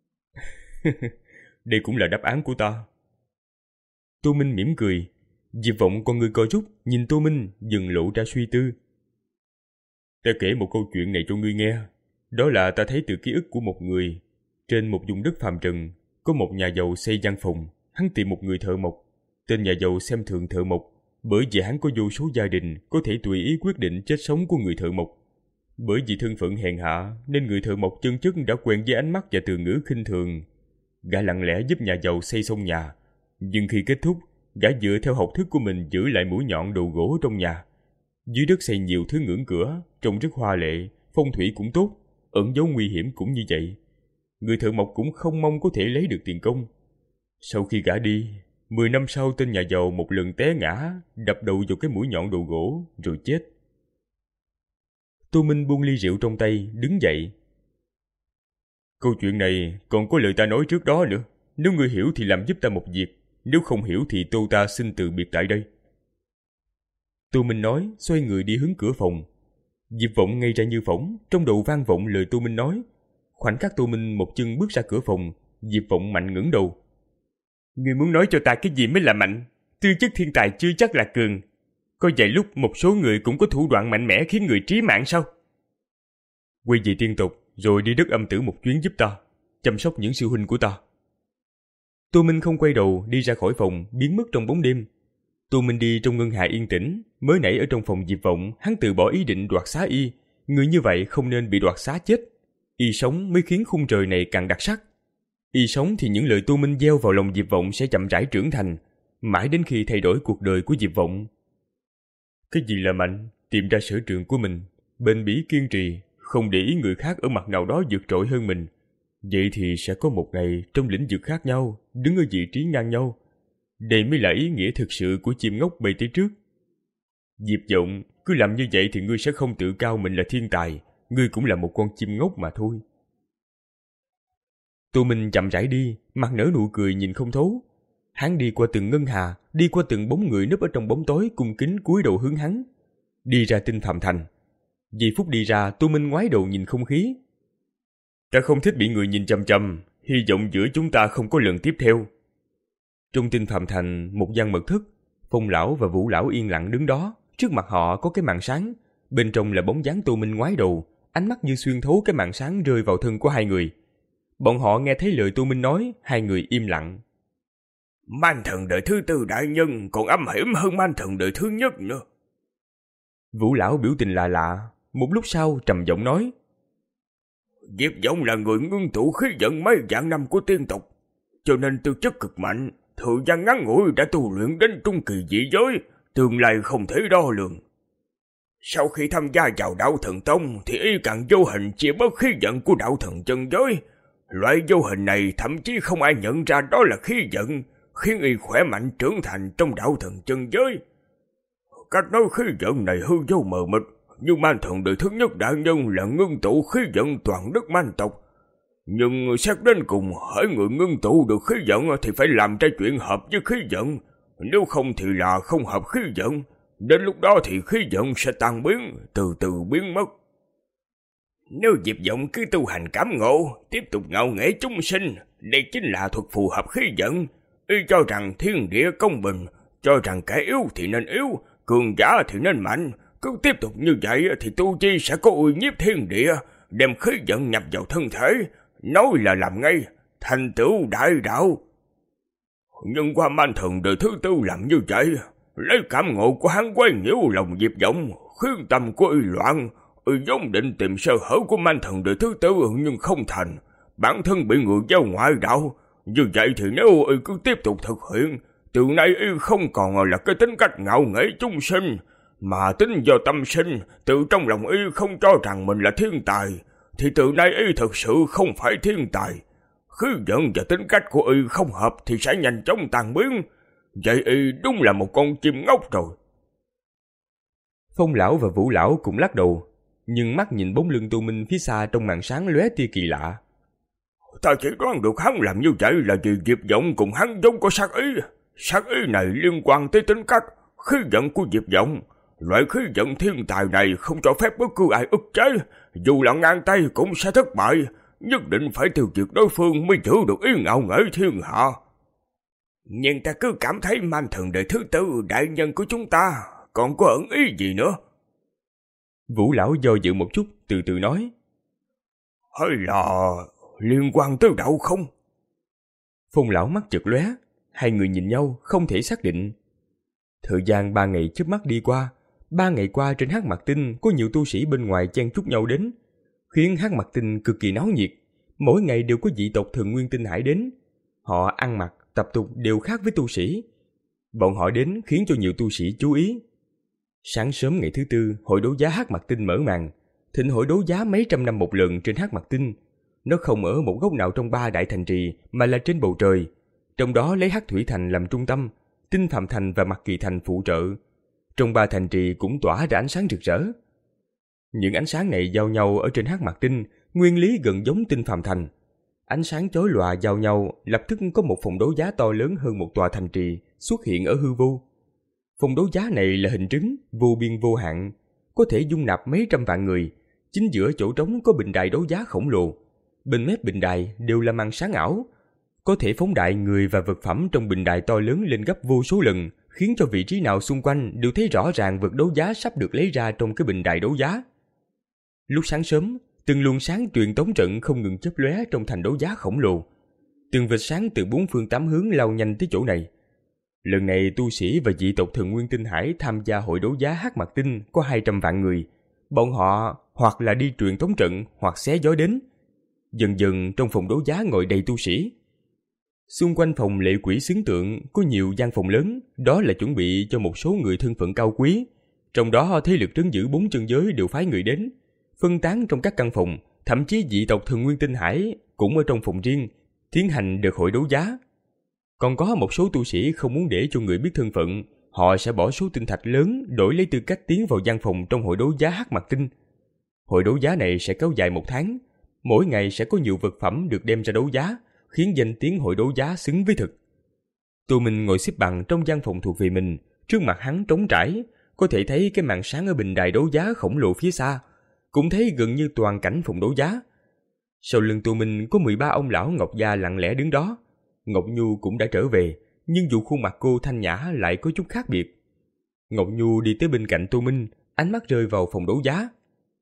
S2: Đây cũng là đáp án của ta. Tô Minh mỉm cười. Diệp Vọng con người co rút, nhìn Tô Minh dần lộ ra suy tư. Ta kể một câu chuyện này cho ngươi nghe. Đó là ta thấy từ ký ức của một người. Trên một vùng đất phàm trần, có một nhà giàu xây văn phòng. Hắn tìm một người thợ mộc. Tên nhà giàu xem thường thợ mộc, bởi vì hắn có vô số gia đình có thể tùy ý quyết định chết sống của người thợ mộc. Bởi vì thân phận hèn hạ nên người thợ mộc chân chất đã quen với ánh mắt và từ ngữ khinh thường. Gã lặng lẽ giúp nhà giàu xây xong nhà, nhưng khi kết thúc, gã dựa theo học thức của mình giữ lại mũi nhọn đồ gỗ trong nhà. Dưới đất xây nhiều thứ ngưỡng cửa, trông rất hoa lệ, phong thủy cũng tốt, ẩn dấu nguy hiểm cũng như vậy. Người thợ mộc cũng không mong có thể lấy được tiền công. Sau khi gã đi, mười năm sau tên nhà giàu một lần té ngã, đập đầu vào cái mũi nhọn đồ gỗ, rồi chết. Tô Minh buông ly rượu trong tay, đứng dậy. Câu chuyện này còn có lời ta nói trước đó nữa. Nếu ngươi hiểu thì làm giúp ta một việc, nếu không hiểu thì tô ta xin từ biệt tại đây. Tô Minh nói, xoay người đi hướng cửa phòng. Diệp Vọng ngây ra như phỏng, trong đầu vang vọng lời Tô Minh nói. Khoảnh khắc Tô Minh một chân bước ra cửa phòng, Diệp Vọng mạnh ngẩng đầu. Ngươi muốn nói cho ta cái gì mới là mạnh? Tư chất thiên tài chưa chắc là cường. Có vài lúc một số người cũng có thủ đoạn mạnh mẽ khiến người trí mạng sao? Quay về tiên tục, rồi đi đất âm tử một chuyến giúp ta, chăm sóc những sư huynh của ta. Tô Minh không quay đầu, đi ra khỏi phòng, biến mất trong bóng đêm. Tô Minh đi trong ngân hà yên tĩnh, mới nãy ở trong phòng Diệp Vọng, hắn từ bỏ ý định đoạt xá y. Người như vậy không nên bị đoạt xá chết. Y sống mới khiến khung trời này càng đặc sắc. Y sống thì những lời Tô Minh gieo vào lòng Diệp Vọng sẽ chậm rãi trưởng thành, mãi đến khi thay đổi cuộc đời của Diệp Vọng. Cái gì là mạnh? Tìm ra sở trường của mình, bền bỉ kiên trì, không để ý người khác ở mặt nào đó vượt trội hơn mình. Vậy thì sẽ có một ngày trong lĩnh vực khác nhau, đứng ở vị trí ngang nhau. Đây mới là ý nghĩa thực sự của chim ngốc bay tới trước. Diệp Vọng, cứ làm như vậy thì ngươi sẽ không tự cao mình là thiên tài, ngươi cũng là một con chim ngốc mà thôi. Tô Minh chậm rãi đi, mặt nở nụ cười nhìn không thấu. Hắn đi qua từng ngân hà, đi qua từng bóng người núp ở trong bóng tối cung kính cúi đầu hướng hắn. Đi ra Tinh Phàm Thành. Giây phút đi ra, Tô Minh ngoái đầu nhìn không khí. Ta không thích bị người nhìn chằm chằm, hy vọng giữa chúng ta không có lần tiếp theo. Trong Tinh Phàm Thành, một gian mật thất, Phong lão và Vũ lão yên lặng đứng đó, trước mặt họ có cái màn sáng, bên trong là bóng dáng Tô Minh ngoái đầu, ánh mắt như xuyên thấu cái màn sáng rơi vào thân của hai người. Bọn họ nghe thấy lời Tô Minh nói, hai người im lặng.
S4: Man thần đời thứ tư đại nhân còn âm hiểm hơn man thần đời thứ nhất nữa.
S2: Vũ lão biểu tình lạ lạ, một lúc sau trầm giọng nói.
S4: Diệp Vọng là người ngưng tụ khí vận mấy vạn năm của tiên tộc, cho nên tư chất cực mạnh, thời gian ngắn ngủi đã tu luyện đến trung kỳ dị giới, tương lai không thể đo lường. Sau khi tham gia vào đạo thần tông thì y càng vô hình chia bớt khí vận của đạo thần chân giới. Loại vô hình này thậm chí không ai nhận ra đó là khí vận, khiến y khỏe mạnh trưởng thành trong đạo thần chân giới. Cách nói khí vận này hư vô mờ mịt, nhưng man thần đời thứ nhất đại nhân là ngưng tụ khí vận toàn đất man tộc. Nhưng xét đến cùng, hễ người ngưng tụ được khí vận thì phải làm ra chuyện hợp với khí vận, nếu không thì là không hợp khí vận. Đến lúc đó thì khí vận sẽ tan biến, từ từ biến mất. Nếu Diệp Vọng cứ tu hành cảm ngộ, tiếp tục ngạo nghễ chúng sinh, đây chính là thuật phù hợp khí vận. Y cho rằng thiên địa công bình, cho rằng kẻ yếu thì nên yếu, cường giả thì nên mạnh. Cứ tiếp tục như vậy thì tu chi sẽ có uy nhiếp thiên địa, đem khí vận nhập vào thân thể, nói là làm ngay, thành tựu đại đạo. Nhưng qua man thần đời thứ tư làm như vậy, lấy cảm ngộ của hắn quấy nhiễu lòng Diệp Vọng, khiến tâm của y loạn. Y vốn định tìm sơ hở của man thần đời thứ tư nhưng không thành, bản thân bị người giao ngoại đạo. Như vậy thì nếu y cứ tiếp tục thực hiện, từ nay y không còn là cái tính cách ngạo nghễ chúng sinh, mà tính do tâm sinh, từ trong lòng y không cho rằng mình là thiên tài, thì từ nay y thực sự không phải thiên tài. Khí vận và tính cách của y không hợp thì sẽ nhanh chóng tan biến. Vậy y đúng là một con chim ngốc rồi.
S2: Phong lão và Vũ lão cũng lắc đầu, nhưng mắt nhìn bóng lưng Tô Minh phía xa trong màn sáng lóe tia kỳ lạ.
S4: Ta chỉ đoán được hắn làm như vậy là vì Diệp Vọng cùng hắn giống có sát ý. Sát ý này liên quan tới tính cách, khí vận của Diệp Vọng. Loại khí vận thiên tài này không cho phép bất cứ ai ức chế, dù là ngang tay cũng sẽ thất bại. Nhất định phải tiêu diệt đối phương mới giữ được ý ngạo nghễ thiên hạ. Nhưng ta cứ cảm thấy man thần đời thứ tư đại nhân của chúng ta còn có ẩn ý gì nữa.
S2: Vũ lão do dự một chút, từ từ nói.
S4: Hay là liên quan tới đạo không?
S2: Phong lão mắt chợt lóe, hai người nhìn nhau không thể xác định. Thời gian ba ngày chớp mắt đi qua. Ba ngày qua trên Hắc Mặc Tinh có nhiều tu sĩ bên ngoài chen chúc nhau đến, khiến Hắc Mặc Tinh cực kỳ náo nhiệt. Mỗi ngày đều có dị tộc Thần Nguyên Tinh Hải đến. Họ ăn mặc, tập tục đều khác với tu sĩ. Bọn họ đến khiến cho nhiều tu sĩ chú ý. Sáng sớm ngày thứ tư, hội đấu giá Hắc Mặc Tinh mở màn. Thịnh hội đấu giá mấy trăm năm một lần trên Hắc Mặc Tinh. Nó không ở một góc nào trong ba đại thành trì, mà là trên bầu trời. Trong đó lấy Hắc Thủy Thành làm trung tâm, Tinh Phàm Thành và Mặc Kỳ Thành phụ trợ. Trong ba thành trì cũng tỏa ra ánh sáng rực rỡ. Những ánh sáng này giao nhau ở trên Hắc Mặc Tinh, nguyên lý gần giống Tinh Phàm Thành. Ánh sáng chói lòa giao nhau, lập tức có một phòng đấu giá to lớn hơn một tòa thành trì xuất hiện ở hư vô. Phòng đấu giá này là hình trứng, vô biên vô hạn, có thể dung nạp mấy trăm vạn người. Chính giữa chỗ trống có bình đài đấu giá khổng lồ. Bên mép bình đài đều là màn sáng ảo, có thể phóng đại người và vật phẩm trong bình đài to lớn lên gấp vô số lần, khiến cho vị trí nào xung quanh đều thấy rõ ràng vật đấu giá sắp được lấy ra trong cái bình đài đấu giá. Lúc sáng sớm, từng luồng sáng truyền tống trận không ngừng chớp lóe trong thành đấu giá khổng lồ. Từng vệt sáng từ bốn phương tám hướng lao nhanh tới chỗ này. Lần này tu sĩ và dị tộc Thần Nguyên Tinh Hải tham gia hội đấu giá Hắc Mặc Tinh có hai trăm vạn người. Bọn họ hoặc là đi truyền tống trận hoặc xé gió đến. Dần dần trong phòng đấu giá ngồi đầy tu sĩ. Xung quanh phòng lệ quỷ xứng tượng có nhiều gian phòng lớn, đó là chuẩn bị cho một số người thân phận cao quý. Trong đó thế lực trấn giữ bốn chân giới đều phái người đến, phân tán trong các căn phòng, thậm chí dị tộc Thần Nguyên Tinh Hải cũng ở trong phòng riêng, tiến hành đợt hội đấu giá. Còn có một số tu sĩ không muốn để cho người biết thân phận, họ sẽ bỏ số tinh thạch lớn đổi lấy tư cách tiến vào gian phòng trong hội đấu giá Hắc Mặc Tinh. Hội đấu giá này sẽ kéo dài một tháng, mỗi ngày sẽ có nhiều vật phẩm được đem ra đấu giá, khiến danh tiếng hội đấu giá xứng với thực. Tô Minh ngồi xếp bằng trong gian phòng thuộc về mình, trước mặt hắn trống trải, có thể thấy cái màn sáng ở bình đài đấu giá khổng lồ phía xa, cũng thấy gần như toàn cảnh phòng đấu giá. Sau lưng Tô Minh có mười ba ông lão Ngọc Gia lặng lẽ đứng đó. Ngọc Nhu cũng đã trở về, nhưng dù khuôn mặt cô thanh nhã lại có chút khác biệt. Ngọc Nhu đi tới bên cạnh Tô Minh, ánh mắt rơi vào phòng đấu giá.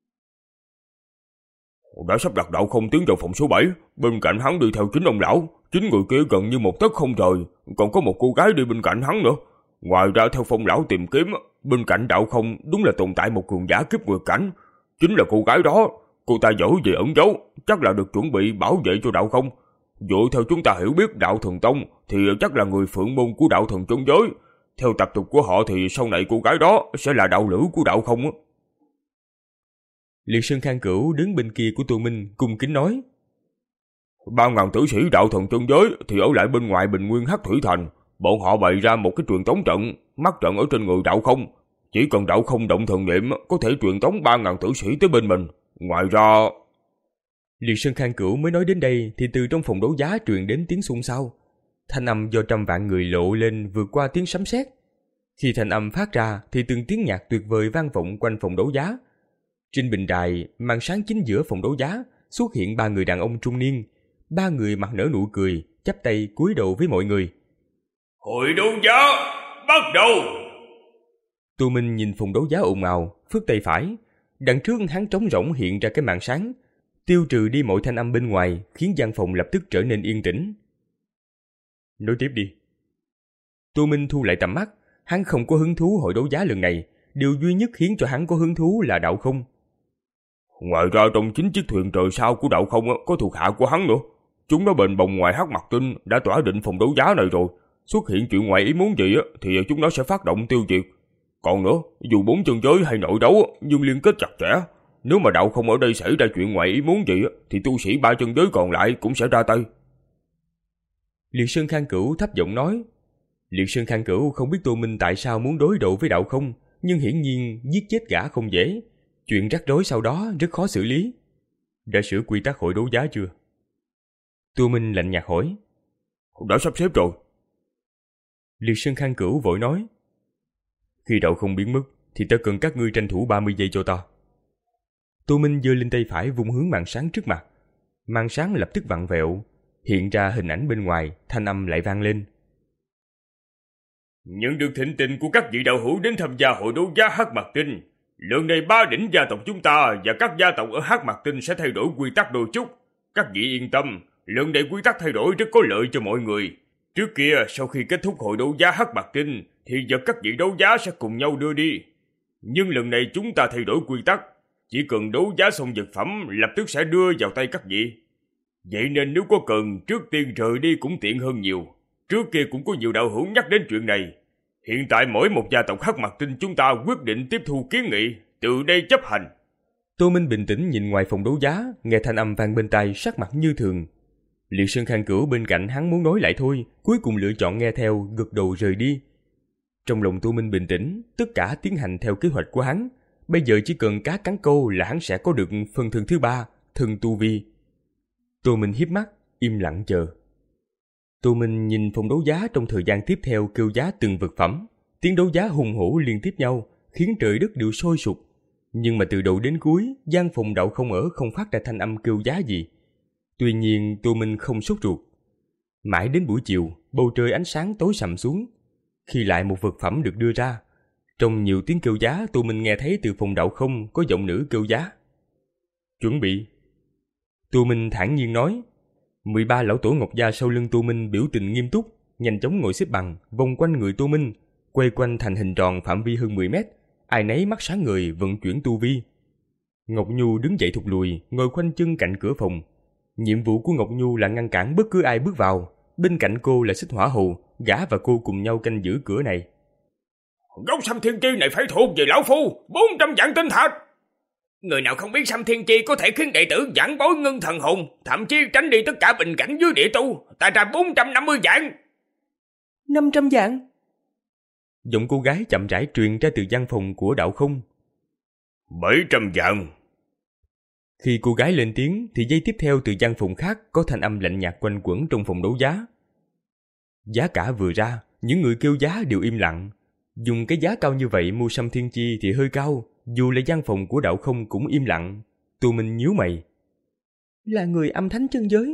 S4: Đã sắp đặt đạo không tiến vào phòng số bảy, bên cạnh hắn đi theo chính ông lão, chính người kia gần như một tấc không rời, còn có một cô gái đi bên cạnh hắn nữa. Ngoài ra theo Phong lão tìm kiếm, bên cạnh đạo không đúng là tồn tại một cường giả kiếp nguyệt cảnh, chính là cô gái đó. Cô ta giỏi về ẩn giấu, chắc là được chuẩn bị bảo vệ cho đạo không. Dựa theo chúng ta hiểu biết đạo thần tông thì chắc là người phượng môn của đạo thần chân giới. Theo tập tục của họ thì sau này cô gái đó sẽ là đạo lữ của đạo không á.
S2: Liệt Sơn Khang Cửu đứng bên kia của Tô Minh cung kính nói:
S4: Ba ngàn tử sĩ đạo thần chân giới thì ở lại bên ngoài bình nguyên Hắc Thủy Thành. Bọn họ bày ra một cái truyền tống trận, mắt trận ở trên người đạo không. Chỉ cần đạo không động thần niệm có thể truyền tống ba ngàn tử sĩ tới bên mình. Ngoài ra...
S2: Liệt Sơn Khang Cửu mới nói đến đây thì từ trong phòng đấu giá truyền đến tiếng xôn xao. Thanh âm do trăm vạn người lộ lên vượt qua tiếng sấm sét. Khi thanh âm phát ra thì từng tiếng nhạc tuyệt vời vang vọng quanh phòng đấu giá. Trên bình đài, màn sáng chính giữa phòng đấu giá xuất hiện ba người đàn ông trung niên. Ba người mặt nở nụ cười, chắp tay cúi đầu với mọi người.
S4: Hội đấu giá bắt đầu.
S2: Tô Minh nhìn phòng đấu giá ồn ào, phất tay phải. Đằng trước hắn trống rỗng hiện ra cái màn sáng, tiêu trừ đi mọi thanh âm bên ngoài, khiến gian phòng lập tức trở nên yên tĩnh. Nói tiếp đi. Tô Minh thu lại tầm mắt, hắn không có hứng thú hội đấu giá lần này, điều duy nhất khiến cho hắn có hứng thú là Đạo Không.
S4: Ngoài ra trong chính chiếc thuyền trời sao của Đạo Không có thuộc hạ của hắn nữa. Chúng nó bền bồng ngoài Hắc Mặc Tinh đã tỏa định phòng đấu giá này rồi. Xuất hiện chuyện ngoài ý muốn gì thì chúng nó sẽ phát động tiêu diệt. Còn nữa, dù bốn chân giới hay nội đấu nhưng liên kết chặt chẽ. Nếu mà Đạo Không ở đây xảy ra chuyện ngoài ý muốn gì thì tu sĩ ba chân giới còn lại cũng sẽ ra tay.
S2: Liệt Sơn Khang Cửu thấp giọng nói. Liệt Sơn Khang Cửu không biết Tô Minh tại sao muốn đối đầu với Đạo Không, nhưng hiển nhiên giết chết gã không dễ. Chuyện rắc rối sau đó rất khó xử lý. Đã sửa quy tắc hội đấu giá chưa? Tô Minh lạnh nhạt hỏi.
S4: Đã sắp xếp rồi.
S2: Liệt Sơn Khang Cửu vội nói. Khi Đạo Không biến mất thì ta cần các ngươi tranh thủ ba mươi giây cho ta. Tô Minh giơ lên tay phải vung hướng màn sáng trước mặt. Màn sáng lập tức vặn vẹo, hiện ra hình ảnh bên ngoài, thanh âm lại vang lên.
S4: Nhận được thịnh tình của các vị đạo hữu đến tham gia hội đấu giá Hắc Mặc Tinh. Lần này ba đỉnh gia tộc chúng ta và các gia tộc ở Hắc Mặc Tinh sẽ thay đổi quy tắc đôi chút. Các vị yên tâm, lần này quy tắc thay đổi rất có lợi cho mọi người. Trước kia, sau khi kết thúc hội đấu giá Hắc Mặc Tinh, thì vật các vị đấu giá sẽ cùng nhau đưa đi. Nhưng lần này chúng ta thay đổi quy tắc, chỉ cần đấu giá xong vật phẩm lập tức sẽ đưa vào tay các vị. Vậy nên nếu có cần, trước tiên rời đi cũng tiện hơn nhiều. Trước kia cũng có nhiều đạo hữu nhắc đến chuyện này. Hiện tại mỗi một gia tộc Hắc Mặc Tinh chúng ta quyết định tiếp thu kiến nghị, từ đây chấp hành.
S2: Tô Minh bình tĩnh nhìn ngoài phòng đấu giá, nghe thanh âm vang bên tai, sắc mặt như thường. Liệt Sơn Khang Cửu bên cạnh hắn muốn nói lại thôi, cuối cùng lựa chọn nghe theo, gật đầu rời đi. Trong lòng Tô Minh bình tĩnh, tất cả tiến hành theo kế hoạch của hắn. Bây giờ chỉ cần cá cắn câu là hắn sẽ có được phần thân thứ ba, thân tu vi. Tô Minh híp mắt, im lặng chờ. Tô Minh nhìn phòng đấu giá trong thời gian tiếp theo kêu giá từng vật phẩm. Tiếng đấu giá hùng hổ liên tiếp nhau, khiến trời đất đều sôi sục. Nhưng mà từ đầu đến cuối, gian phòng Đạo Không ở không phát ra thanh âm kêu giá gì. Tuy nhiên Tô Minh không sốt ruột. Mãi đến buổi chiều, bầu trời ánh sáng tối sầm xuống. Khi lại một vật phẩm được đưa ra, trong nhiều tiếng kêu giá, Tô Minh nghe thấy từ phòng Đạo Không có giọng nữ kêu giá. Chuẩn bị. Tô Minh thản nhiên nói. mười ba lão tổ Ngọc Gia sau lưng Tô Minh biểu tình nghiêm túc, nhanh chóng ngồi xếp bằng, vòng quanh người Tô Minh, quay quanh thành hình tròn phạm vi hơn mười mét, ai nấy mắt sáng ngời vận chuyển tu vi. Ngọc Nhu đứng dậy thụt lùi, ngồi khoanh chân cạnh cửa phòng. Nhiệm vụ của Ngọc Nhu là ngăn cản bất cứ ai bước vào, bên cạnh cô là Xích Hỏa Hầu, gã và cô cùng nhau canh giữ cửa này.
S4: Gốc Sâm Thiên Chi này phải thuộc về lão phu, bốn trăm vạn tinh thạch. Người nào không biết Sâm Thiên Chi có thể khiến đệ tử giảng bối ngưng thần hồn, thậm chí tránh đi tất cả bình cảnh dưới địa tu, ta ra bốn trăm năm mươi vạn.
S2: năm trăm vạn. Giọng cô gái chậm rãi truyền ra từ gian phòng của Đạo Không.
S4: bảy trăm vạn.
S2: Khi cô gái lên tiếng thì giây tiếp theo từ gian phòng khác có thanh âm lạnh nhạt quanh quẩn trong phòng đấu giá. Giá cả vừa ra, những người kêu giá đều im lặng. Dùng cái giá cao như vậy mua Sâm Thiên Chi thì hơi cao, dù là gian phòng của Đạo Không cũng im lặng. Tô Minh nhíu mày. Là người âm thánh chân giới.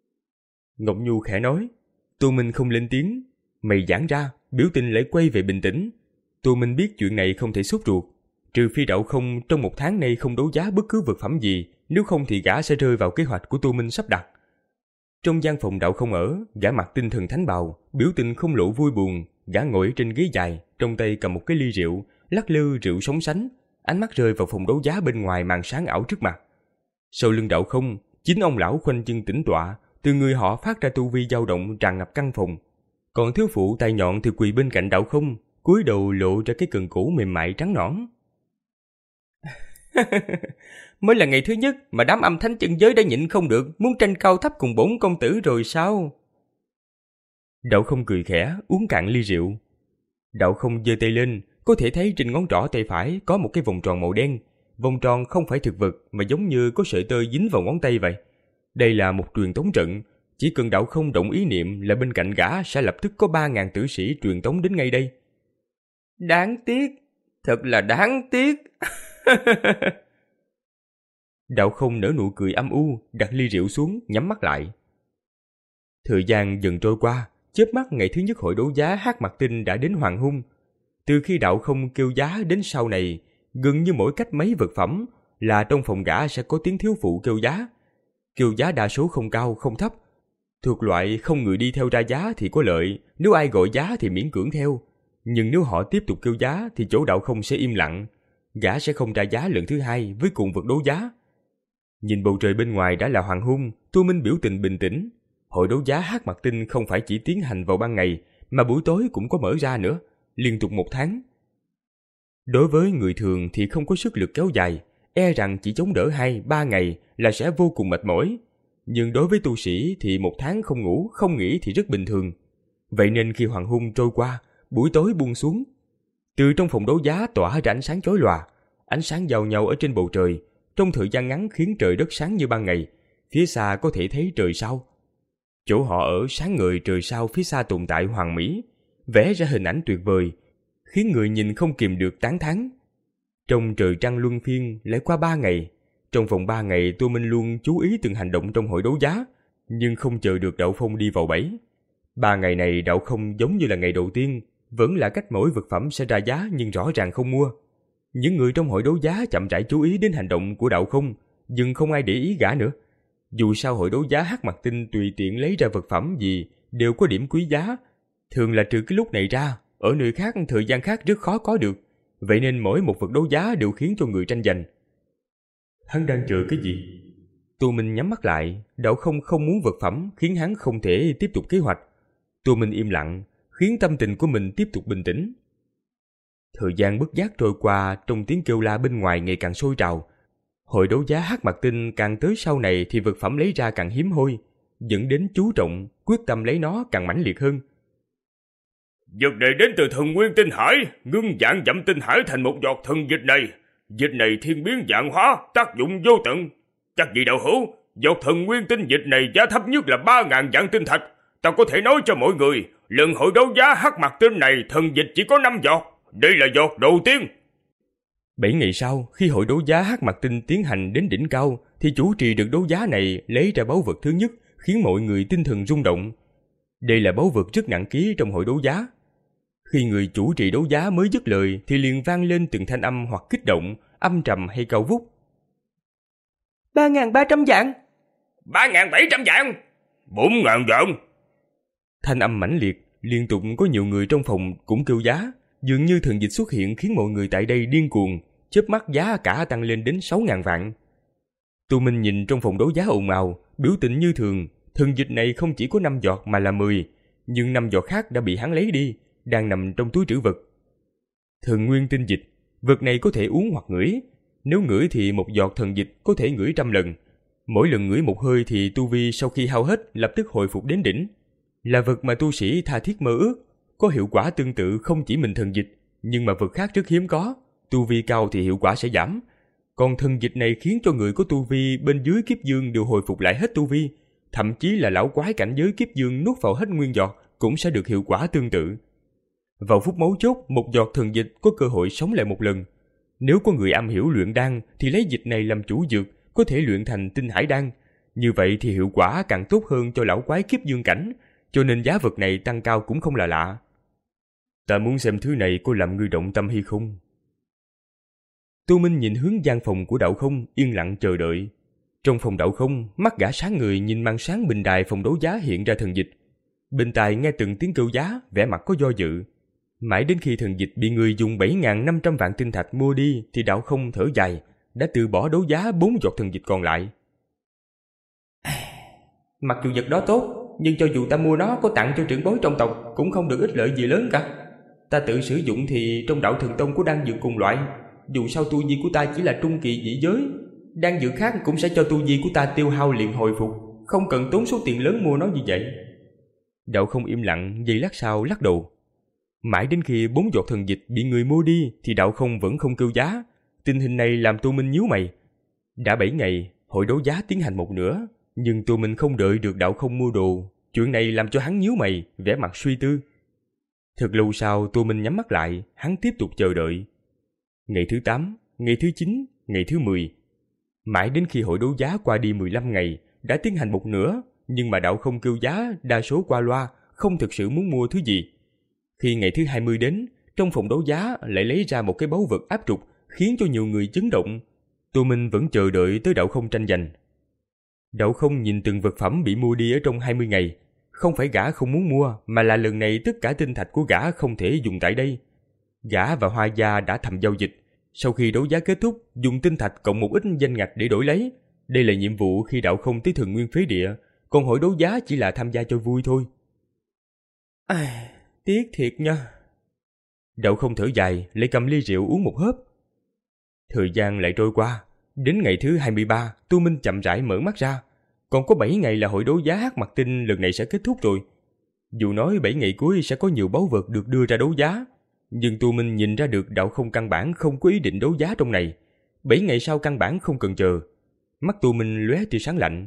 S2: Ngọc Nhu khẽ nói. Tô Minh không lên tiếng. Mày giãn ra, biểu tình lại quay về bình tĩnh. Tô Minh biết chuyện này không thể sốt ruột. Trừ phi Đạo Không trong một tháng nay không đấu giá bất cứ vật phẩm gì, nếu không thì gã sẽ rơi vào kế hoạch của Tô Minh sắp đặt. Trong gian phòng Đạo Không ở, gã mặc tinh thần thánh bào, biểu tình không lộ vui buồn. Gã ngồi trên ghế dài, trong tay cầm một cái ly rượu, lắc lư rượu sóng sánh, ánh mắt rơi vào phòng đấu giá bên ngoài màn sáng ảo trước mặt. Sau lưng Đạo Không, chính ông lão khoanh chân tĩnh tọa, từ người họ phát ra tu vi dao động tràn ngập căn phòng. Còn thiếu phụ tay nhọn thì quỳ bên cạnh Đạo Không, cúi đầu lộ ra cái cần cổ mềm mại trắng nõn. Mới là ngày thứ nhất mà đám âm thánh chân giới đã nhịn không được, muốn tranh cao thấp cùng bổn công tử rồi sao? Đạo Không cười khẽ, uống cạn ly rượu. Đạo Không giơ tay lên, có thể thấy trên ngón trỏ tay phải có một cái vòng tròn màu đen. Vòng tròn không phải thực vật mà giống như có sợi tơ dính vào ngón tay vậy. Đây là một truyền tống trận. Chỉ cần Đạo Không động ý niệm là bên cạnh gã sẽ lập tức có ba ngàn tử sĩ truyền tống đến ngay đây. Đáng tiếc, thật là đáng tiếc. Đạo Không nở nụ cười âm u, đặt ly rượu xuống, nhắm mắt lại. Thời gian dần trôi qua, chớp mắt ngày thứ nhất hội đấu giá Hắc Mặc Tinh đã đến hoàng hôn. Từ khi Đạo Không kêu giá đến sau này, gần như mỗi cách mấy vật phẩm là trong phòng gã sẽ có tiếng thiếu phụ kêu giá. Kêu giá đa số không cao không thấp. Thuộc loại không người đi theo ra giá thì có lợi, nếu ai gọi giá thì miễn cưỡng theo. Nhưng nếu họ tiếp tục kêu giá thì chỗ Đạo Không sẽ im lặng. Gã sẽ không ra giá lần thứ hai với cùng vật đấu giá. Nhìn bầu trời bên ngoài đã là hoàng hôn, Tô Minh biểu tình bình tĩnh. Hội đấu giá Hát Mặt Tinh không phải chỉ tiến hành vào ban ngày, mà buổi tối cũng có mở ra nữa, liên tục một tháng. Đối với người thường thì không có sức lực kéo dài, e rằng chỉ chống đỡ hai, ba ngày là sẽ vô cùng mệt mỏi. Nhưng đối với tu sĩ thì một tháng không ngủ, không nghỉ thì rất bình thường. Vậy nên khi hoàng hôn trôi qua, buổi tối buông xuống, từ trong phòng đấu giá tỏa ra ánh sáng chói lòa, ánh sáng giao nhau ở trên bầu trời, trong thời gian ngắn khiến trời đất sáng như ban ngày. Phía xa có thể thấy trời sao. Chỗ họ ở sáng ngời trời sao phía xa tồn tại hoàn mỹ, vẽ ra hình ảnh tuyệt vời, khiến người nhìn không kìm được tán thán. Trong trời trăng luân phiên lại qua ba ngày. Trong vòng ba ngày Tô Minh luôn chú ý từng hành động trong hội đấu giá, nhưng không chờ được Đạo Phong đi vào bẫy. Ba ngày này Đạo Không giống như là ngày đầu tiên, vẫn là cách mỗi vật phẩm sẽ ra giá nhưng rõ ràng không mua. Những người trong hội đấu giá chậm rãi chú ý đến hành động của Đạo Không, nhưng không ai để ý gã nữa. Dù sao hội đấu giá Hát Mặt Tinh tùy tiện lấy ra vật phẩm gì đều có điểm quý giá, thường là trừ cái lúc này ra, ở nơi khác thời gian khác rất khó có được. Vậy nên mỗi một vật đấu giá đều khiến cho người tranh giành. Hắn đang chờ cái gì? Tô Minh nhắm mắt lại, Đạo Không không muốn vật phẩm khiến hắn không thể tiếp tục kế hoạch. Tô Minh im lặng, khiến tâm tình của mình tiếp tục bình tĩnh. Thời gian bất giác trôi qua trong tiếng kêu la bên ngoài ngày càng sôi trào. Hội đấu giá Hát Mặt Tinh càng tới sau này thì vật phẩm lấy ra càng hiếm hoi, dẫn đến chú trọng, quyết tâm lấy nó càng mãnh liệt hơn.
S4: Vật này đến từ thần nguyên tinh hải, ngưng dạng dặm tinh hải thành một giọt thần dịch này. Dịch này thiên biến dạng hóa, tác dụng vô tận. Chắc gì đạo hữu, giọt thần nguyên tinh dịch này giá thấp nhất là ba ngàn vạn tinh thạch. Ta có thể nói cho mọi người, lần hội đấu giá Hát Mặt Tinh này thần dịch chỉ có năm giọt. Đây là giọt đầu tiên.
S2: Bảy ngày sau, khi hội đấu giá Hát Mặt Tinh tiến hành đến đỉnh cao, thì chủ trì được đấu giá này lấy ra báu vật thứ nhất, khiến mọi người tinh thần rung động. Đây là báu vật rất nặng ký trong hội đấu giá. Khi người chủ trì đấu giá mới dứt lời thì liền vang lên từng thanh âm hoặc kích động, âm trầm hay cao vút. Ba ngàn ba trăm vạn,
S4: ba ngàn bảy trăm vạn, bốn ngàn vạn.
S2: Thanh âm mãnh liệt, liên tục có nhiều người trong phòng cũng kêu giá. Dường như thần dịch xuất hiện khiến mọi người tại đây điên cuồng, chớp mắt giá cả tăng lên đến sáu ngàn vạn. Tô Minh nhìn trong phòng đấu giá ồn ào, biểu tình như thường. Thần dịch này không chỉ có năm giọt mà là mười, nhưng năm giọt khác đã bị hắn lấy đi, đang nằm trong túi trữ vật. Thần nguyên tinh dịch, vật này có thể uống hoặc ngửi. Nếu ngửi thì một giọt thần dịch có thể ngửi trăm lần. Mỗi lần ngửi một hơi thì tu vi sau khi hao hết lập tức hồi phục đến đỉnh. Là vật mà tu sĩ tha thiết mơ ước, có hiệu quả tương tự không chỉ mình thần dịch, nhưng mà vật khác rất hiếm có. Tu vi cao thì hiệu quả sẽ giảm. Còn thần dịch này khiến cho người có tu vi bên dưới kiếp dương đều hồi phục lại hết tu vi. Thậm chí là lão quái cảnh giới kiếp dương nuốt vào hết nguyên giọt cũng sẽ được hiệu quả tương tự. Vào phút mấu chốt, một giọt thần dịch có cơ hội sống lại một lần. Nếu có người am hiểu luyện đan thì lấy dịch này làm chủ dược, có thể luyện thành tinh hải đan. Như vậy thì hiệu quả càng tốt hơn cho lão quái kiếp dương cảnh, cho nên giá vật này tăng cao cũng không là lạ. Ta muốn xem thứ này có làm ngươi động tâm hay không. Tô Minh nhìn hướng gian phòng của Đạo Không, yên lặng chờ đợi. Trong phòng Đạo Không, mắt gã sáng người nhìn màn sáng bình đài phòng đấu giá hiện ra thần dịch. Bên tai nghe từng tiếng kêu giá, vẻ mặt có do dự. Mãi đến khi thần dịch bị người dùng bảy nghìn năm trăm vạn tinh thạch mua đi thì Đạo Không thở dài, đã từ bỏ đấu giá bốn giọt thần dịch còn lại. Mặc dù vật đó tốt, nhưng cho dù ta mua nó có tặng cho trưởng bối trong tộc cũng không được ích lợi gì lớn cả. Ta tự sử dụng thì trong đạo thần tông có đan dược cùng loại. Dù sao tu vi của ta chỉ là trung kỳ dị giới, đan dược khác cũng sẽ cho tu vi của ta tiêu hao liền hồi phục, không cần tốn số tiền lớn mua nó như vậy. Đạo Không im lặng, giây lát sau lắc đầu. Mãi đến khi bốn giọt thần dịch bị người mua đi thì Đạo Không vẫn không kêu giá. Tình hình này làm Tô Minh nhíu mày. Đã bảy ngày, hội đấu giá tiến hành một nửa, nhưng Tô Minh không đợi được Đạo Không mua đồ. Chuyện này làm cho hắn nhíu mày, vẻ mặt suy tư. Thật lâu sau Tô Minh nhắm mắt lại, hắn tiếp tục chờ đợi. Ngày thứ tám, ngày thứ chín, ngày thứ mười. Mãi đến khi hội đấu giá qua đi mười lăm ngày, đã tiến hành một nửa, nhưng mà Đạo Không kêu giá đa số qua loa, không thực sự muốn mua thứ gì. Khi ngày thứ hai mươi đến, trong phòng đấu giá lại lấy ra một cái báu vật áp trục, khiến cho nhiều người chấn động. Tô Minh vẫn chờ đợi tới Đạo Không tranh giành. Đậu Không nhìn từng vật phẩm bị mua đi ở trong hai mươi ngày. Không phải gã không muốn mua, mà là lần này tất cả tinh thạch của gã không thể dùng tại đây. Gã và Hoa Gia đã thầm giao dịch. Sau khi đấu giá kết thúc, dùng tinh thạch cộng một ít danh ngạch để đổi lấy. Đây là nhiệm vụ khi Đậu Không tới Thần Nguyên Phế Địa, còn hội đấu giá chỉ là tham gia cho vui thôi. À, tiếc thiệt nha. Đậu Không thở dài, lại cầm ly rượu uống một hớp. Thời gian lại trôi qua. Đến ngày thứ hai mươi ba, Tu Minh chậm rãi mở mắt ra. Còn có bảy ngày là hội đấu giá Hắc Mặc Tinh lần này sẽ kết thúc rồi. Dù nói bảy ngày cuối sẽ có nhiều báu vật được đưa ra đấu giá, nhưng Tu Minh nhìn ra được Đậu Không căn bản không có ý định đấu giá trong này. Bảy ngày sau căn bản không cần chờ. Mắt Tu Minh lóe tia sáng lạnh.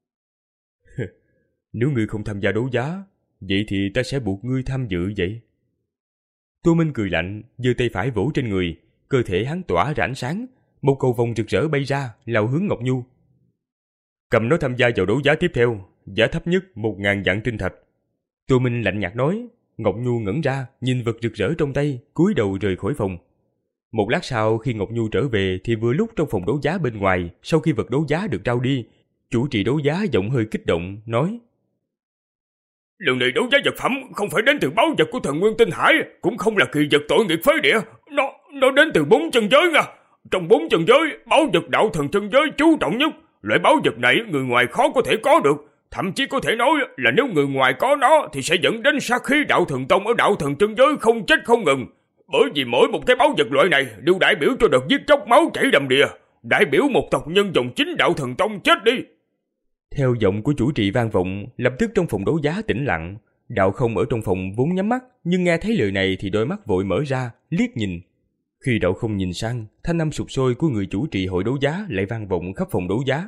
S2: Nếu ngươi không tham gia đấu giá, vậy thì ta sẽ buộc ngươi tham dự vậy. Tu Minh cười lạnh, giơ tay phải vỗ trên người, cơ thể hắn tỏa ra ánh sáng, một cầu vồng rực rỡ bay ra, lao hướng Ngọc Nhu. Cầm nó tham gia vào đấu giá tiếp theo, giá thấp nhất một ngàn vạn tinh thạch. Tu Minh lạnh nhạt nói. Ngọc Nhu ngẩn ra, nhìn vật rực rỡ trong tay, cúi đầu rời khỏi phòng. Một lát sau khi Ngọc Nhu trở về thì vừa lúc trong phòng đấu giá bên ngoài, sau khi vật đấu giá được trao đi, chủ trì đấu giá giọng hơi kích động, nói:
S4: Lần này đấu giá vật phẩm không phải đến từ báu vật của Thần Nguyên Tinh Hải, cũng không là kỳ vật tội nghiệp phế địa, nó nó đến từ bốn chân giới nha. Trong bốn chân giới, báu vật đạo thần chân giới chú trọng nhất. Loại báu vật này người ngoài khó có thể có được, thậm chí có thể nói là nếu người ngoài có nó thì sẽ dẫn đến sát khí đạo thần tông ở đạo thần chân giới không chết không ngừng. Bởi vì mỗi một cái báu vật loại này đều đại biểu cho đợt giết chóc máu chảy đầm đìa, đại biểu một tộc nhân dòng chính đạo thần tông chết đi.
S2: Theo giọng của chủ trì vang vọng, lập tức trong phòng đấu giá tĩnh lặng. Đậu Không ở trong phòng vốn nhắm mắt, nhưng nghe thấy lời này thì đôi mắt vội mở ra, liếc nhìn. Khi Đậu Không nhìn sang, thanh âm sụp sôi của người chủ trì hội đấu giá lại vang vọng khắp phòng đấu giá.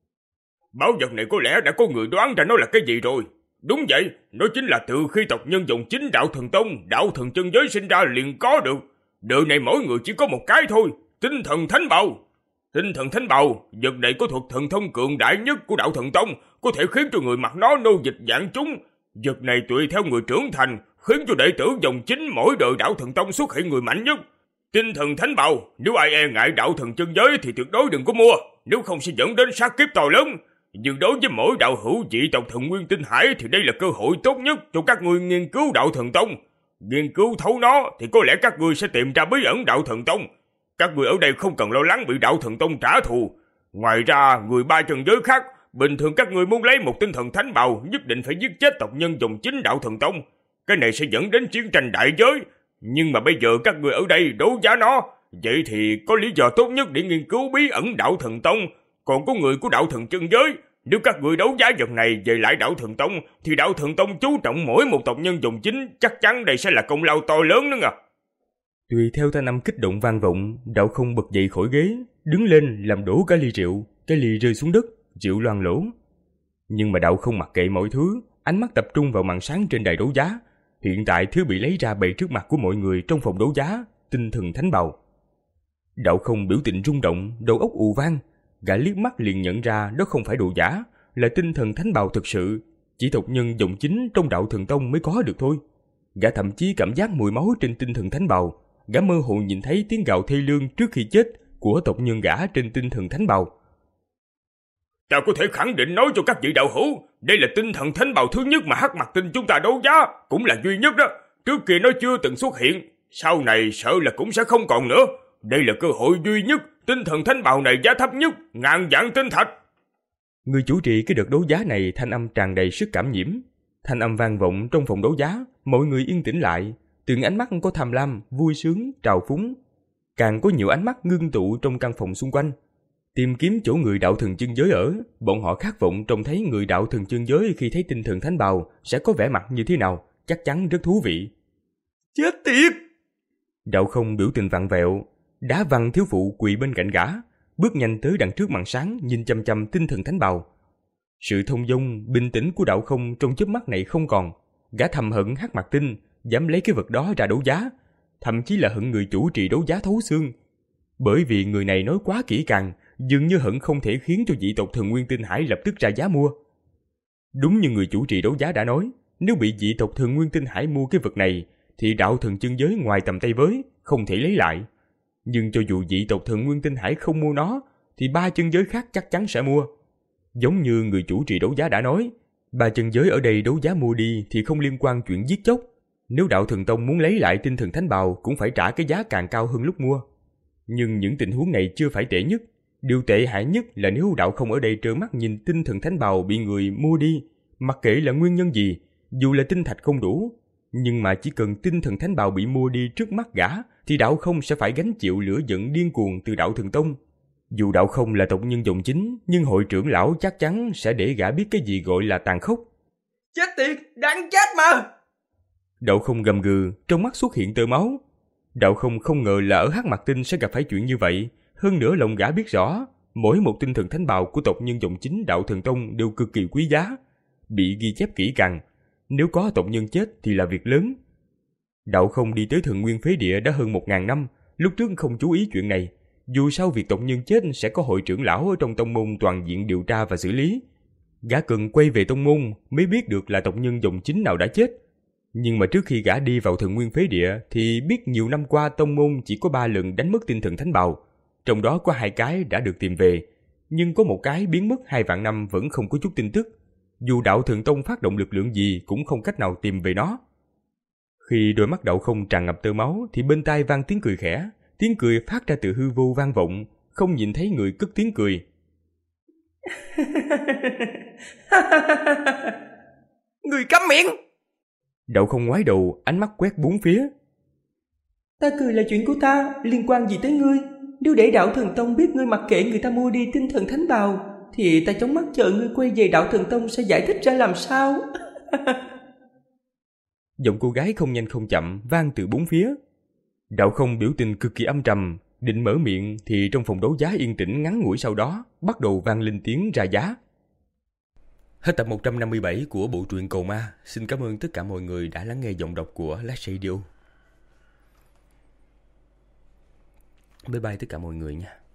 S4: Báu vật này có lẽ đã có người đoán ra nó là cái gì rồi. Đúng vậy, nó chính là từ khi tộc nhân dòng chính đạo thần tông, đạo thần chân giới sinh ra liền có được. Đời này mỗi người chỉ có một cái thôi, tinh thần thánh bào. Tinh thần thánh bào, vật này có thuật thần thông cường đại nhất của đạo thần tông, có thể khiến cho người mặc nó nô dịch vạn chúng. Vật này tùy theo người trưởng thành, khiến cho đệ tử dòng chính mỗi đời đạo thần tông xuất hiện người mạnh nhất. Tinh thần thánh bào, nếu ai e ngại đạo thần chân giới thì tuyệt đối đừng có mua, nếu không sẽ dẫn đến sát kiếp to lớn. Nhưng đối với mỗi đạo hữu dị tộc Thần Nguyên Tinh Hải thì đây là cơ hội tốt nhất cho các ngươi nghiên cứu đạo thần tông. Nghiên cứu thấu nó thì có lẽ các ngươi sẽ tìm ra bí ẩn đạo thần tông. Các ngươi ở đây không cần lo lắng bị đạo thần tông trả thù. Ngoài ra, người ba chân giới khác, bình thường các ngươi muốn lấy một tinh thần thánh bào nhất định phải giết chết tộc nhân dòng chính đạo thần tông. Cái này sẽ dẫn đến chiến tranh đại giới. Nhưng mà bây giờ các ngươi ở đây đấu giá nó, vậy thì có lý do tốt nhất để nghiên cứu bí ẩn đạo thần tông. Còn có người của đạo thần chân giới, nếu các người đấu giá vật này về lại đạo thần tông thì đạo thần tông chú trọng mỗi một tộc nhân dòng chính, chắc chắn đây sẽ là công lao to lớn nữa à.
S2: Tùy theo thanh âm kích động vang vọng, Đậu Không bật dậy khỏi ghế, đứng lên làm đổ cái ly rượu, cái ly rơi xuống đất, rượu loang lỗ. Nhưng mà Đậu Không mặc kệ mọi thứ, ánh mắt tập trung vào màn sáng trên đài đấu giá. Hiện tại thứ bị lấy ra bày trước mặt của mọi người trong phòng đấu giá, tinh thần thánh bào. Đậu Không biểu tình rung động, đầu óc ù vang. Gã liếc mắt liền nhận ra đó không phải đồ giả, là tinh thần thánh bào thực sự, chỉ tộc nhân dòng chính trong đạo thần tông mới có được thôi. Gã thậm chí cảm giác mùi máu trên tinh thần thánh bào, gã mơ hồ nhìn thấy tiếng gào thê lương trước khi chết của tộc nhân gã trên tinh thần thánh bào.
S4: Ta có thể khẳng định nói cho các vị đạo hữu, đây là tinh thần thánh bào thứ nhất mà Hắc Mặc Tinh chúng ta đấu giá, cũng là duy nhất đó. Trước kia nó chưa từng xuất hiện, sau này sợ là cũng sẽ không còn nữa. Đây là cơ hội duy nhất, tinh thần thánh bào này giá thấp nhất, ngàn vạn tinh thạch.
S2: Người chủ trì cái đợt đấu giá này thanh âm tràn đầy sức cảm nhiễm. Thanh âm vang vọng trong phòng đấu giá, mọi người yên tĩnh lại, từng ánh mắt có tham lam, vui sướng, trào phúng. Càng có nhiều ánh mắt ngưng tụ trong căn phòng xung quanh. Tìm kiếm chỗ người đạo thần chân giới ở, bọn họ khát vọng trông thấy người đạo thần chân giới khi thấy tinh thần thánh bào sẽ có vẻ mặt như thế nào, chắc chắn rất thú vị.
S3: Chết tiệt!
S2: Đậu Không biểu tình vặn vẹo, đá văng thiếu phụ quỳ bên cạnh gã, bước nhanh tới đằng trước màn sáng nhìn chăm chăm tinh thần thánh bào. Sự thông dong, bình tĩnh của Đậu Không trong chớp mắt này không còn. Gã thầm hận Hắc Mặc Tinh dám lấy cái vật đó ra đấu giá, thậm chí là hận người chủ trì đấu giá thấu xương. Bởi vì người này nói quá kỹ càng, dường như hận không thể khiến cho dị tộc Thần Nguyên Tinh Hải lập tức ra giá mua. Đúng như người chủ trì đấu giá đã nói, nếu bị dị tộc Thần Nguyên Tinh Hải mua cái vật này, thì đạo thần chân giới ngoài tầm tay với, không thể lấy lại. Nhưng cho dù dị tộc Thần Nguyên Tinh Hải không mua nó, thì ba chân giới khác chắc chắn sẽ mua. Giống như người chủ trì đấu giá đã nói, ba chân giới ở đây đấu giá mua đi thì không liên quan chuyện giết chóc. Nếu Đạo Thần Tông muốn lấy lại tinh thần thánh bào cũng phải trả cái giá càng cao hơn lúc mua. Nhưng những tình huống này chưa phải tệ nhất. Điều tệ hại nhất là nếu Đạo không ở đây trơ mắt nhìn tinh thần thánh bào bị người mua đi, mặc kệ là nguyên nhân gì, dù là tinh thạch không đủ, nhưng mà chỉ cần tinh thần thánh bào bị mua đi trước mắt gã, thì Đạo không sẽ phải gánh chịu lửa giận điên cuồng từ Đạo Thần Tông. Dù Đạo không là tộc nhân dòng chính, nhưng hội trưởng lão chắc chắn sẽ để gã biết cái gì gọi là tàn khốc.
S3: Chết tiệt, đáng chết mà!
S2: Đạo không gầm gừ, trong mắt xuất hiện tơ máu. Đạo không không ngờ là ở Hắc Mạc Tinh sẽ gặp phải chuyện như vậy. Hơn nữa lòng gã biết rõ, mỗi một tinh thần thánh bào của tộc nhân dòng chính Đạo Thần Tông đều cực kỳ quý giá, bị ghi chép kỹ càng. Nếu có tộc nhân chết thì là việc lớn. Đạo không đi tới Thần Nguyên Phế Địa đã hơn một ngàn năm, lúc trước không chú ý chuyện này. Dù sao việc tộc nhân chết sẽ có hội trưởng lão ở trong tông môn toàn diện điều tra và xử lý. Gã cần quay về tông môn mới biết được là tộc nhân dòng chính nào đã chết. Nhưng mà trước khi gã đi vào Thần Nguyên Phế Địa thì biết nhiều năm qua tông môn chỉ có ba lần đánh mất tinh thần thánh bào. Trong đó có hai cái đã được tìm về, nhưng có một cái biến mất hai vạn năm vẫn không có chút tin tức. Dù Đạo Thần Tông phát động lực lượng gì cũng không cách nào tìm về nó. Khi đôi mắt Đạo không tràn ngập tơ máu thì bên tai vang tiếng cười khẽ. Tiếng cười phát ra từ hư vô vang vọng, không nhìn thấy người cất tiếng cười.
S3: Người câm miệng!
S2: Đạo không ngoái đầu, ánh mắt quét bốn phía.
S5: Ta cười là chuyện của ta, liên quan gì tới ngươi? Nếu để Đạo Thần Tông biết ngươi mặc kệ người ta mua đi tinh thần thánh bào, thì ta chống mắt chờ ngươi quay về Đạo Thần Tông sẽ giải thích ra làm sao?
S2: Giọng cô gái không nhanh không chậm vang từ bốn phía. Đạo không biểu tình cực kỳ âm trầm, định mở miệng thì trong phòng đấu giá yên tĩnh ngắn ngủi sau đó bắt đầu vang lên tiếng ra giá. Hết tập một trăm năm mươi bảy của bộ truyện Cầu Ma. Xin cảm ơn tất cả mọi người đã lắng nghe giọng đọc của Last Radio. Bye bye tất cả mọi người nha.